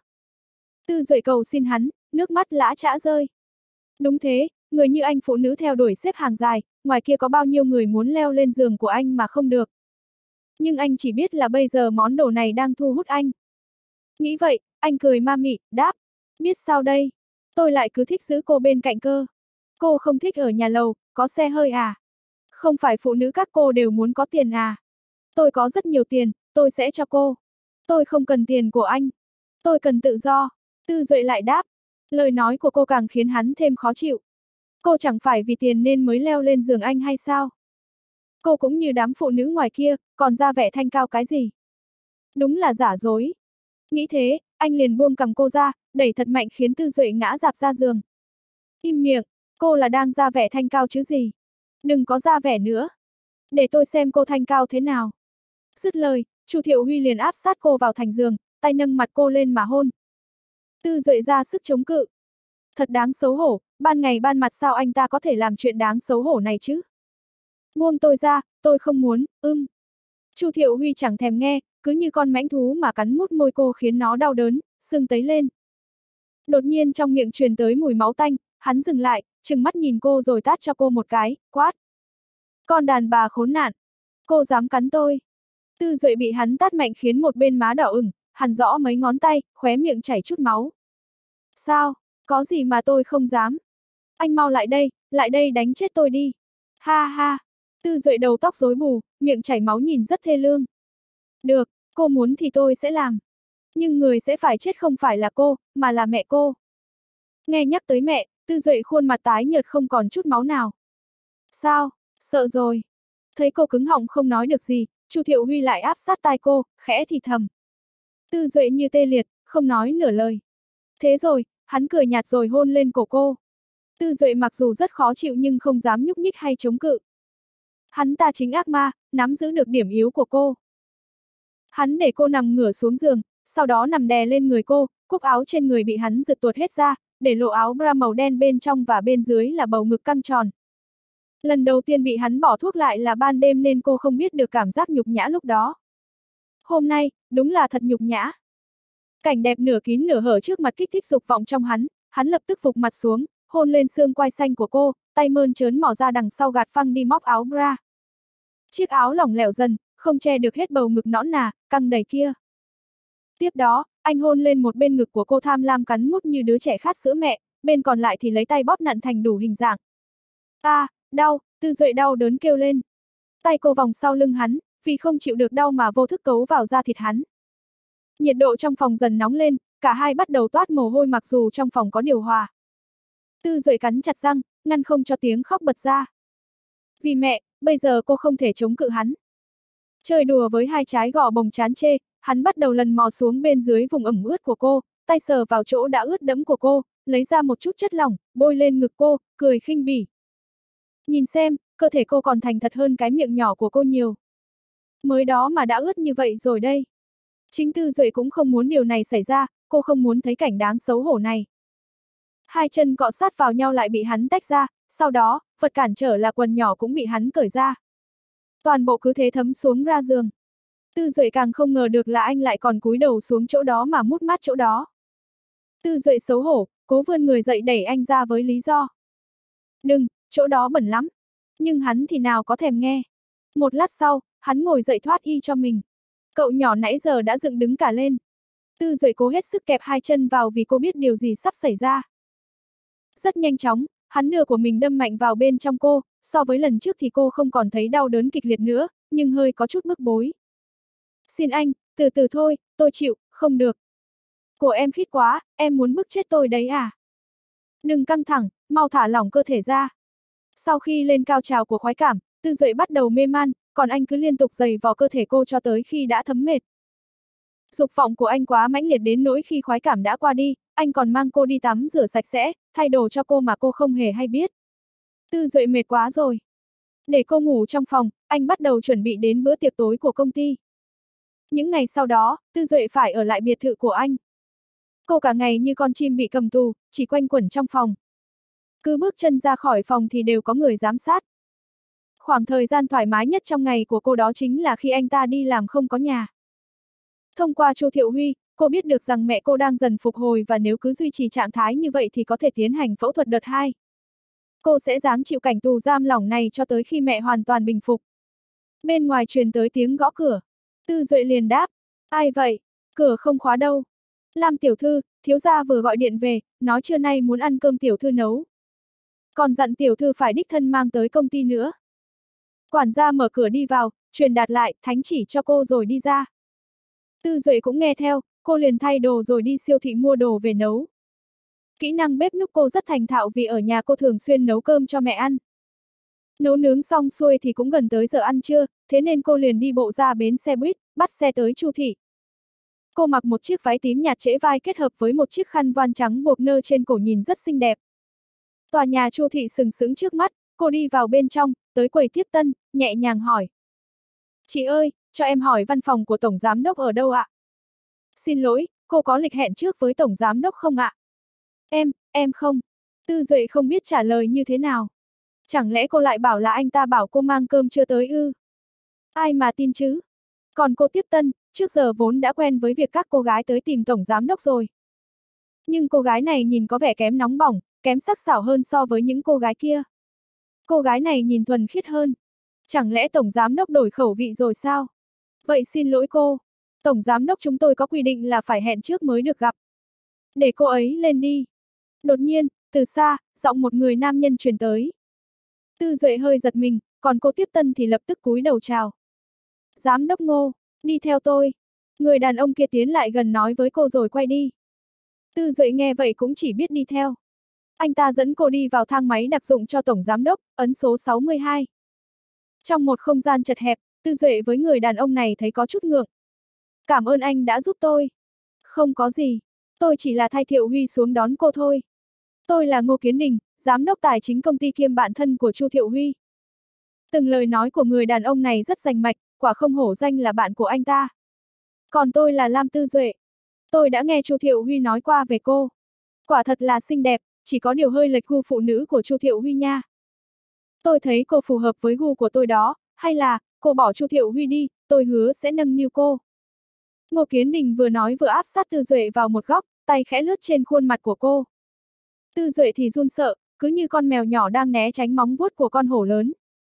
Tư Duệ cầu xin hắn, nước mắt lã chã rơi. Đúng thế, người như anh phụ nữ theo đuổi xếp hàng dài, ngoài kia có bao nhiêu người muốn leo lên giường của anh mà không được. Nhưng anh chỉ biết là bây giờ món đồ này đang thu hút anh. Nghĩ vậy, anh cười ma mị, đáp, biết sao đây? Tôi lại cứ thích giữ cô bên cạnh cơ. Cô không thích ở nhà lầu, có xe hơi à? Không phải phụ nữ các cô đều muốn có tiền à? Tôi có rất nhiều tiền, tôi sẽ cho cô. Tôi không cần tiền của anh. Tôi cần tự do. Tư Duệ lại đáp. Lời nói của cô càng khiến hắn thêm khó chịu. Cô chẳng phải vì tiền nên mới leo lên giường anh hay sao? Cô cũng như đám phụ nữ ngoài kia, còn ra vẻ thanh cao cái gì? Đúng là giả dối. Nghĩ thế, anh liền buông cầm cô ra, đẩy thật mạnh khiến Tư Duệ ngã rạp ra giường. Im miệng, cô là đang ra vẻ thanh cao chứ gì? Đừng có ra vẻ nữa. Để tôi xem cô thanh cao thế nào. Dứt lời, Chu Thiệu Huy liền áp sát cô vào thành giường, tay nâng mặt cô lên mà hôn. Tư Duệ ra sức chống cự. Thật đáng xấu hổ, ban ngày ban mặt sao anh ta có thể làm chuyện đáng xấu hổ này chứ? Buông tôi ra, tôi không muốn, ưm. Chu Thiệu Huy chẳng thèm nghe, cứ như con mãnh thú mà cắn mút môi cô khiến nó đau đớn, sưng tấy lên. Đột nhiên trong miệng truyền tới mùi máu tanh, hắn dừng lại, trừng mắt nhìn cô rồi tát cho cô một cái, quát. Con đàn bà khốn nạn, cô dám cắn tôi. Tư Duệ bị hắn tát mạnh khiến một bên má đỏ ửng, hằn rõ mấy ngón tay, khóe miệng chảy chút máu. Sao, có gì mà tôi không dám? Anh mau lại đây, lại đây đánh chết tôi đi. Ha ha, Tư Duệ đầu tóc rối bù, miệng chảy máu nhìn rất thê lương. Được, cô muốn thì tôi sẽ làm. Nhưng người sẽ phải chết không phải là cô, mà là mẹ cô. Nghe nhắc tới mẹ, Tư Duệ khuôn mặt tái nhợt không còn chút máu nào. Sao, sợ rồi? Thấy cô cứng họng không nói được gì, Chu Thiệu Huy lại áp sát tai cô, khẽ thì thầm. Tư Duệ như tê liệt, không nói nửa lời. Thế rồi, hắn cười nhạt rồi hôn lên cổ cô. Tư Duệ mặc dù rất khó chịu nhưng không dám nhúc nhích hay chống cự. Hắn ta chính ác ma, nắm giữ được điểm yếu của cô. Hắn để cô nằm ngửa xuống giường, sau đó nằm đè lên người cô, cúc áo trên người bị hắn giật tuột hết ra, để lộ áo bra màu đen bên trong và bên dưới là bầu ngực căng tròn. Lần đầu tiên bị hắn bỏ thuốc lại là ban đêm nên cô không biết được cảm giác nhục nhã lúc đó. Hôm nay, đúng là thật nhục nhã. Cảnh đẹp nửa kín nửa hở trước mặt kích thích dục vọng trong hắn, hắn lập tức vụt mặt xuống, hôn lên xương quai xanh của cô, tay mơn trớn mỏ ra đằng sau gạt phăng đi móc áo bra. Chiếc áo lỏng lẻo dần, không che được hết bầu ngực nõn nà, căng đầy kia. Tiếp đó, anh hôn lên một bên ngực của cô tham lam cắn mút như đứa trẻ khát sữa mẹ, bên còn lại thì lấy tay bóp nặn thành đủ hình dạng. A, à, đau, Tư Duệ đau đớn kêu lên. Tay cô vòng sau lưng hắn, vì không chịu được đau mà vô thức cấu vào da thịt hắn. Nhiệt độ trong phòng dần nóng lên, cả hai bắt đầu toát mồ hôi mặc dù trong phòng có điều hòa. Tư Duệ cắn chặt răng, ngăn không cho tiếng khóc bật ra. Vì mẹ, bây giờ cô không thể chống cự hắn. Chơi đùa với hai trái gò bồng chán chê, hắn bắt đầu lần mò xuống bên dưới vùng ẩm ướt của cô, tay sờ vào chỗ đã ướt đẫm của cô, lấy ra một chút chất lỏng, bôi lên ngực cô, cười khinh bỉ. Nhìn xem, cơ thể cô còn thành thật hơn cái miệng nhỏ của cô nhiều. Mới đó mà đã ướt như vậy rồi đây. Chính Tư Duệ cũng không muốn điều này xảy ra, cô không muốn thấy cảnh đáng xấu hổ này. Hai chân cọ sát vào nhau lại bị hắn tách ra, sau đó, vật cản trở là quần nhỏ cũng bị hắn cởi ra. Toàn bộ cứ thế thấm xuống ra giường. Tư Duệ càng không ngờ được là anh lại còn cúi đầu xuống chỗ đó mà mút mát chỗ đó. Tư Duệ xấu hổ, cố vươn người dậy đẩy anh ra với lý do. Đừng, chỗ đó bẩn lắm. Nhưng hắn thì nào có thèm nghe. Một lát sau, hắn ngồi dậy thoát y cho mình. Cậu nhỏ nãy giờ đã dựng đứng cả lên. Tư Duệ cố hết sức kẹp hai chân vào vì cô biết điều gì sắp xảy ra. Rất nhanh chóng, hắn đưa của mình đâm mạnh vào bên trong cô, so với lần trước thì cô không còn thấy đau đớn kịch liệt nữa, nhưng hơi có chút bức bối. Xin anh, từ từ thôi, tôi chịu, không được. Của em khít quá, em muốn bức chết tôi đấy à? Đừng căng thẳng, mau thả lỏng cơ thể ra. Sau khi lên cao trào của khoái cảm, Tư Duệ bắt đầu mê man, còn anh cứ liên tục giày vò cơ thể cô cho tới khi đã thấm mệt. Dục vọng của anh quá mãnh liệt đến nỗi khi khoái cảm đã qua đi, anh còn mang cô đi tắm rửa sạch sẽ, thay đồ cho cô mà cô không hề hay biết. Tư Duệ mệt quá rồi. Để cô ngủ trong phòng, anh bắt đầu chuẩn bị đến bữa tiệc tối của công ty. Những ngày sau đó, Tư Duệ phải ở lại biệt thự của anh. Cô cả ngày như con chim bị cầm tù, chỉ quanh quẩn trong phòng. Cứ bước chân ra khỏi phòng thì đều có người giám sát. Khoảng thời gian thoải mái nhất trong ngày của cô đó chính là khi anh ta đi làm không có nhà. Thông qua Chu Thiệu Huy, cô biết được rằng mẹ cô đang dần phục hồi và nếu cứ duy trì trạng thái như vậy thì có thể tiến hành phẫu thuật đợt hai. Cô sẽ dáng chịu cảnh tù giam lỏng này cho tới khi mẹ hoàn toàn bình phục. Bên ngoài truyền tới tiếng gõ cửa. Tư Duệ liền đáp. Ai vậy? Cửa không khóa đâu. Lam tiểu thư, thiếu gia vừa gọi điện về, nói trưa nay muốn ăn cơm tiểu thư nấu. Còn dặn tiểu thư phải đích thân mang tới công ty nữa. Quản gia mở cửa đi vào, truyền đạt lại, thánh chỉ cho cô rồi đi ra. Tư Duệ cũng nghe theo, cô liền thay đồ rồi đi siêu thị mua đồ về nấu. Kỹ năng bếp núc cô rất thành thạo vì ở nhà cô thường xuyên nấu cơm cho mẹ ăn. Nấu nướng xong xuôi thì cũng gần tới giờ ăn trưa, thế nên cô liền đi bộ ra bến xe buýt, bắt xe tới Chu thị. Cô mặc một chiếc váy tím nhạt trễ vai kết hợp với một chiếc khăn voan trắng buộc nơ trên cổ nhìn rất xinh đẹp. Tòa nhà Chu thị sừng sững trước mắt, cô đi vào bên trong, tới quầy tiếp tân, nhẹ nhàng hỏi. Chị ơi, cho em hỏi văn phòng của Tổng Giám đốc ở đâu ạ? Xin lỗi, cô có lịch hẹn trước với Tổng Giám đốc không ạ? Em, em không. Tư Duệ không biết trả lời như thế nào. Chẳng lẽ cô lại bảo là anh ta bảo cô mang cơm chưa tới ư? Ai mà tin chứ? Còn cô tiếp tân, trước giờ vốn đã quen với việc các cô gái tới tìm Tổng Giám đốc rồi. Nhưng cô gái này nhìn có vẻ kém nóng bỏng, kém sắc sảo hơn so với những cô gái kia. Cô gái này nhìn thuần khiết hơn. Chẳng lẽ Tổng Giám đốc đổi khẩu vị rồi sao? Vậy xin lỗi cô. Tổng Giám đốc chúng tôi có quy định là phải hẹn trước mới được gặp. Để cô ấy lên đi. Đột nhiên, từ xa, giọng một người nam nhân truyền tới. Tư Duệ hơi giật mình, còn cô tiếp tân thì lập tức cúi đầu chào. Giám đốc Ngô, đi theo tôi. Người đàn ông kia tiến lại gần nói với cô rồi quay đi. Tư Duệ nghe vậy cũng chỉ biết đi theo. Anh ta dẫn cô đi vào thang máy đặc dụng cho tổng giám đốc, ấn số sáu mươi hai. Trong một không gian chật hẹp, Tư Duệ với người đàn ông này thấy có chút ngượng. Cảm ơn anh đã giúp tôi. Không có gì. Tôi chỉ là thay Thiệu Huy xuống đón cô thôi. Tôi là Ngô Kiến Đình, giám đốc tài chính công ty kiêm bạn thân của Chu Thiệu Huy. Từng lời nói của người đàn ông này rất rành mạch, quả không hổ danh là bạn của anh ta. Còn tôi là Lam Tư Duệ. Tôi đã nghe Chu Thiệu Huy nói qua về cô. Quả thật là xinh đẹp, chỉ có điều hơi lệch gu phụ nữ của Chu Thiệu Huy nha. Tôi thấy cô phù hợp với gu của tôi đó, hay là, cô bỏ Chu Thiệu Huy đi, tôi hứa sẽ nâng niu cô. Ngô Kiến Đình vừa nói vừa áp sát Tư Duệ vào một góc, tay khẽ lướt trên khuôn mặt của cô. Tư Duệ thì run sợ, cứ như con mèo nhỏ đang né tránh móng vuốt của con hổ lớn.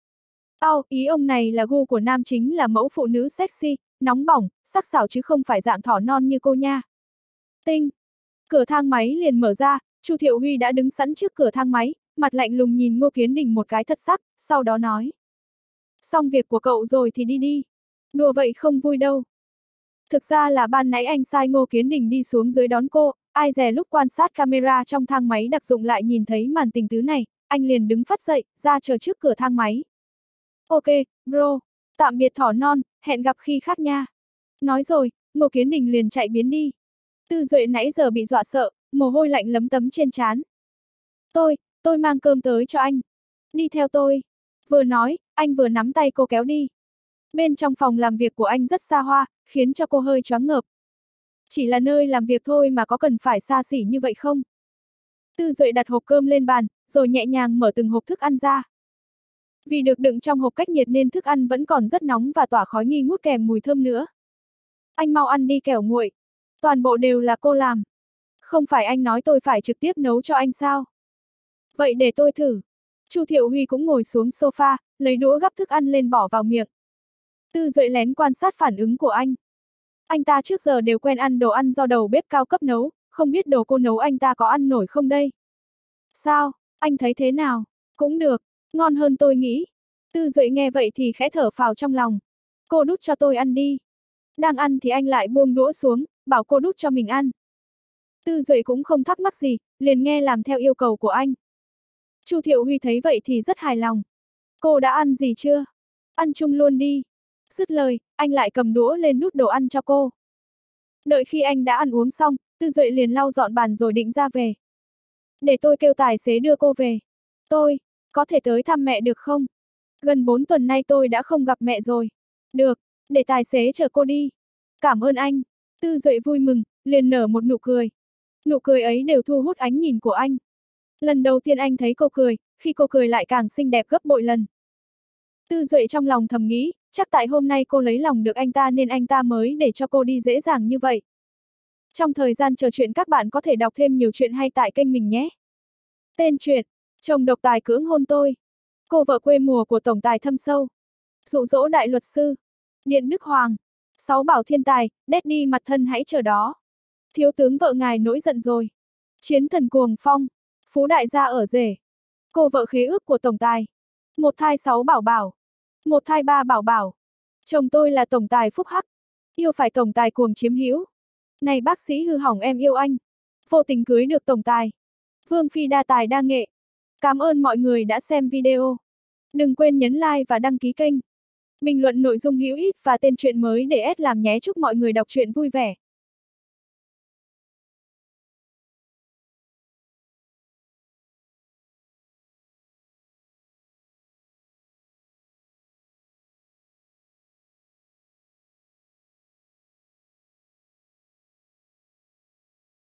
Ao, ý ông này là gu của nam chính là mẫu phụ nữ sexy, nóng bỏng, sắc sảo chứ không phải dạng thỏ non như cô nha. Tinh. Cửa thang máy liền mở ra, Chu Thiệu Huy đã đứng sẵn trước cửa thang máy, mặt lạnh lùng nhìn Ngô Kiến Đình một cái thật sắc, sau đó nói. Xong việc của cậu rồi thì đi đi. Đùa vậy không vui đâu. Thực ra là ban nãy anh sai Ngô Kiến Đình đi xuống dưới đón cô, ai dè lúc quan sát camera trong thang máy đặc dụng lại nhìn thấy màn tình tứ này, anh liền đứng phắt dậy, ra chờ trước cửa thang máy. Ok, bro, tạm biệt thỏ non, hẹn gặp khi khác nha. Nói rồi, Ngô Kiến Đình liền chạy biến đi. Tư Duệ nãy giờ bị dọa sợ, mồ hôi lạnh lấm tấm trên trán. Tôi, tôi mang cơm tới cho anh. Đi theo tôi. Vừa nói, anh vừa nắm tay cô kéo đi. Bên trong phòng làm việc của anh rất xa hoa, khiến cho cô hơi choáng ngợp. Chỉ là nơi làm việc thôi mà có cần phải xa xỉ như vậy không? Tư Duệ đặt hộp cơm lên bàn, rồi nhẹ nhàng mở từng hộp thức ăn ra. Vì được đựng trong hộp cách nhiệt nên thức ăn vẫn còn rất nóng và tỏa khói nghi ngút kèm mùi thơm nữa. Anh mau ăn đi kẻo nguội. Toàn bộ đều là cô làm. Không phải anh nói tôi phải trực tiếp nấu cho anh sao? Vậy để tôi thử. Chu Thiệu Huy cũng ngồi xuống sofa, lấy đũa gắp thức ăn lên bỏ vào miệng. Tư Duệ lén quan sát phản ứng của anh. Anh ta trước giờ đều quen ăn đồ ăn do đầu bếp cao cấp nấu, không biết đồ cô nấu anh ta có ăn nổi không đây? Sao, anh thấy thế nào? Cũng được, ngon hơn tôi nghĩ. Tư Duệ nghe vậy thì khẽ thở phào trong lòng. Cô đút cho tôi ăn đi. Đang ăn thì anh lại buông đũa xuống, bảo cô đút cho mình ăn. Tư Duệ cũng không thắc mắc gì, liền nghe làm theo yêu cầu của anh. Chu Thiệu Huy thấy vậy thì rất hài lòng. Cô đã ăn gì chưa? Ăn chung luôn đi. Dứt lời, anh lại cầm đũa lên đút đồ ăn cho cô. Đợi khi anh đã ăn uống xong, Tư Duệ liền lau dọn bàn rồi định ra về. Để tôi kêu tài xế đưa cô về. Tôi, có thể tới thăm mẹ được không? Gần bốn tuần nay tôi đã không gặp mẹ rồi. Được, để tài xế chở cô đi. Cảm ơn anh. Tư Duệ vui mừng, liền nở một nụ cười. Nụ cười ấy đều thu hút ánh nhìn của anh. Lần đầu tiên anh thấy cô cười, khi cô cười lại càng xinh đẹp gấp bội lần. Tư Duệ trong lòng thầm nghĩ, chắc tại hôm nay cô lấy lòng được anh ta nên anh ta mới để cho cô đi dễ dàng như vậy. Trong thời gian chờ chuyện các bạn có thể đọc thêm nhiều chuyện hay tại kênh mình nhé. Tên truyện, chồng độc tài cưỡng hôn tôi. Cô vợ quê mùa của tổng tài thâm sâu. Dụ dỗ đại luật sư. Điện Đức Hoàng. Sáu bảo thiên tài, Daddy mặt thân hãy chờ đó. Thiếu tướng vợ ngài nổi giận rồi. Chiến thần cuồng phong. Phú đại gia ở rể. Cô vợ khế ước của tổng tài. Một thai sáu bảo bảo. Một thai ba bảo bảo. Chồng tôi là tổng tài phúc hắc. Yêu phải tổng tài cuồng chiếm hữu. Này bác sĩ hư hỏng em yêu anh. Vô tình cưới được tổng tài. Vương phi đa tài đa nghệ. Cảm ơn mọi người đã xem video. Đừng quên nhấn like và đăng ký kênh. Bình luận nội dung hữu ích và tên truyện mới để ép làm nhé. Chúc mọi người đọc truyện vui vẻ.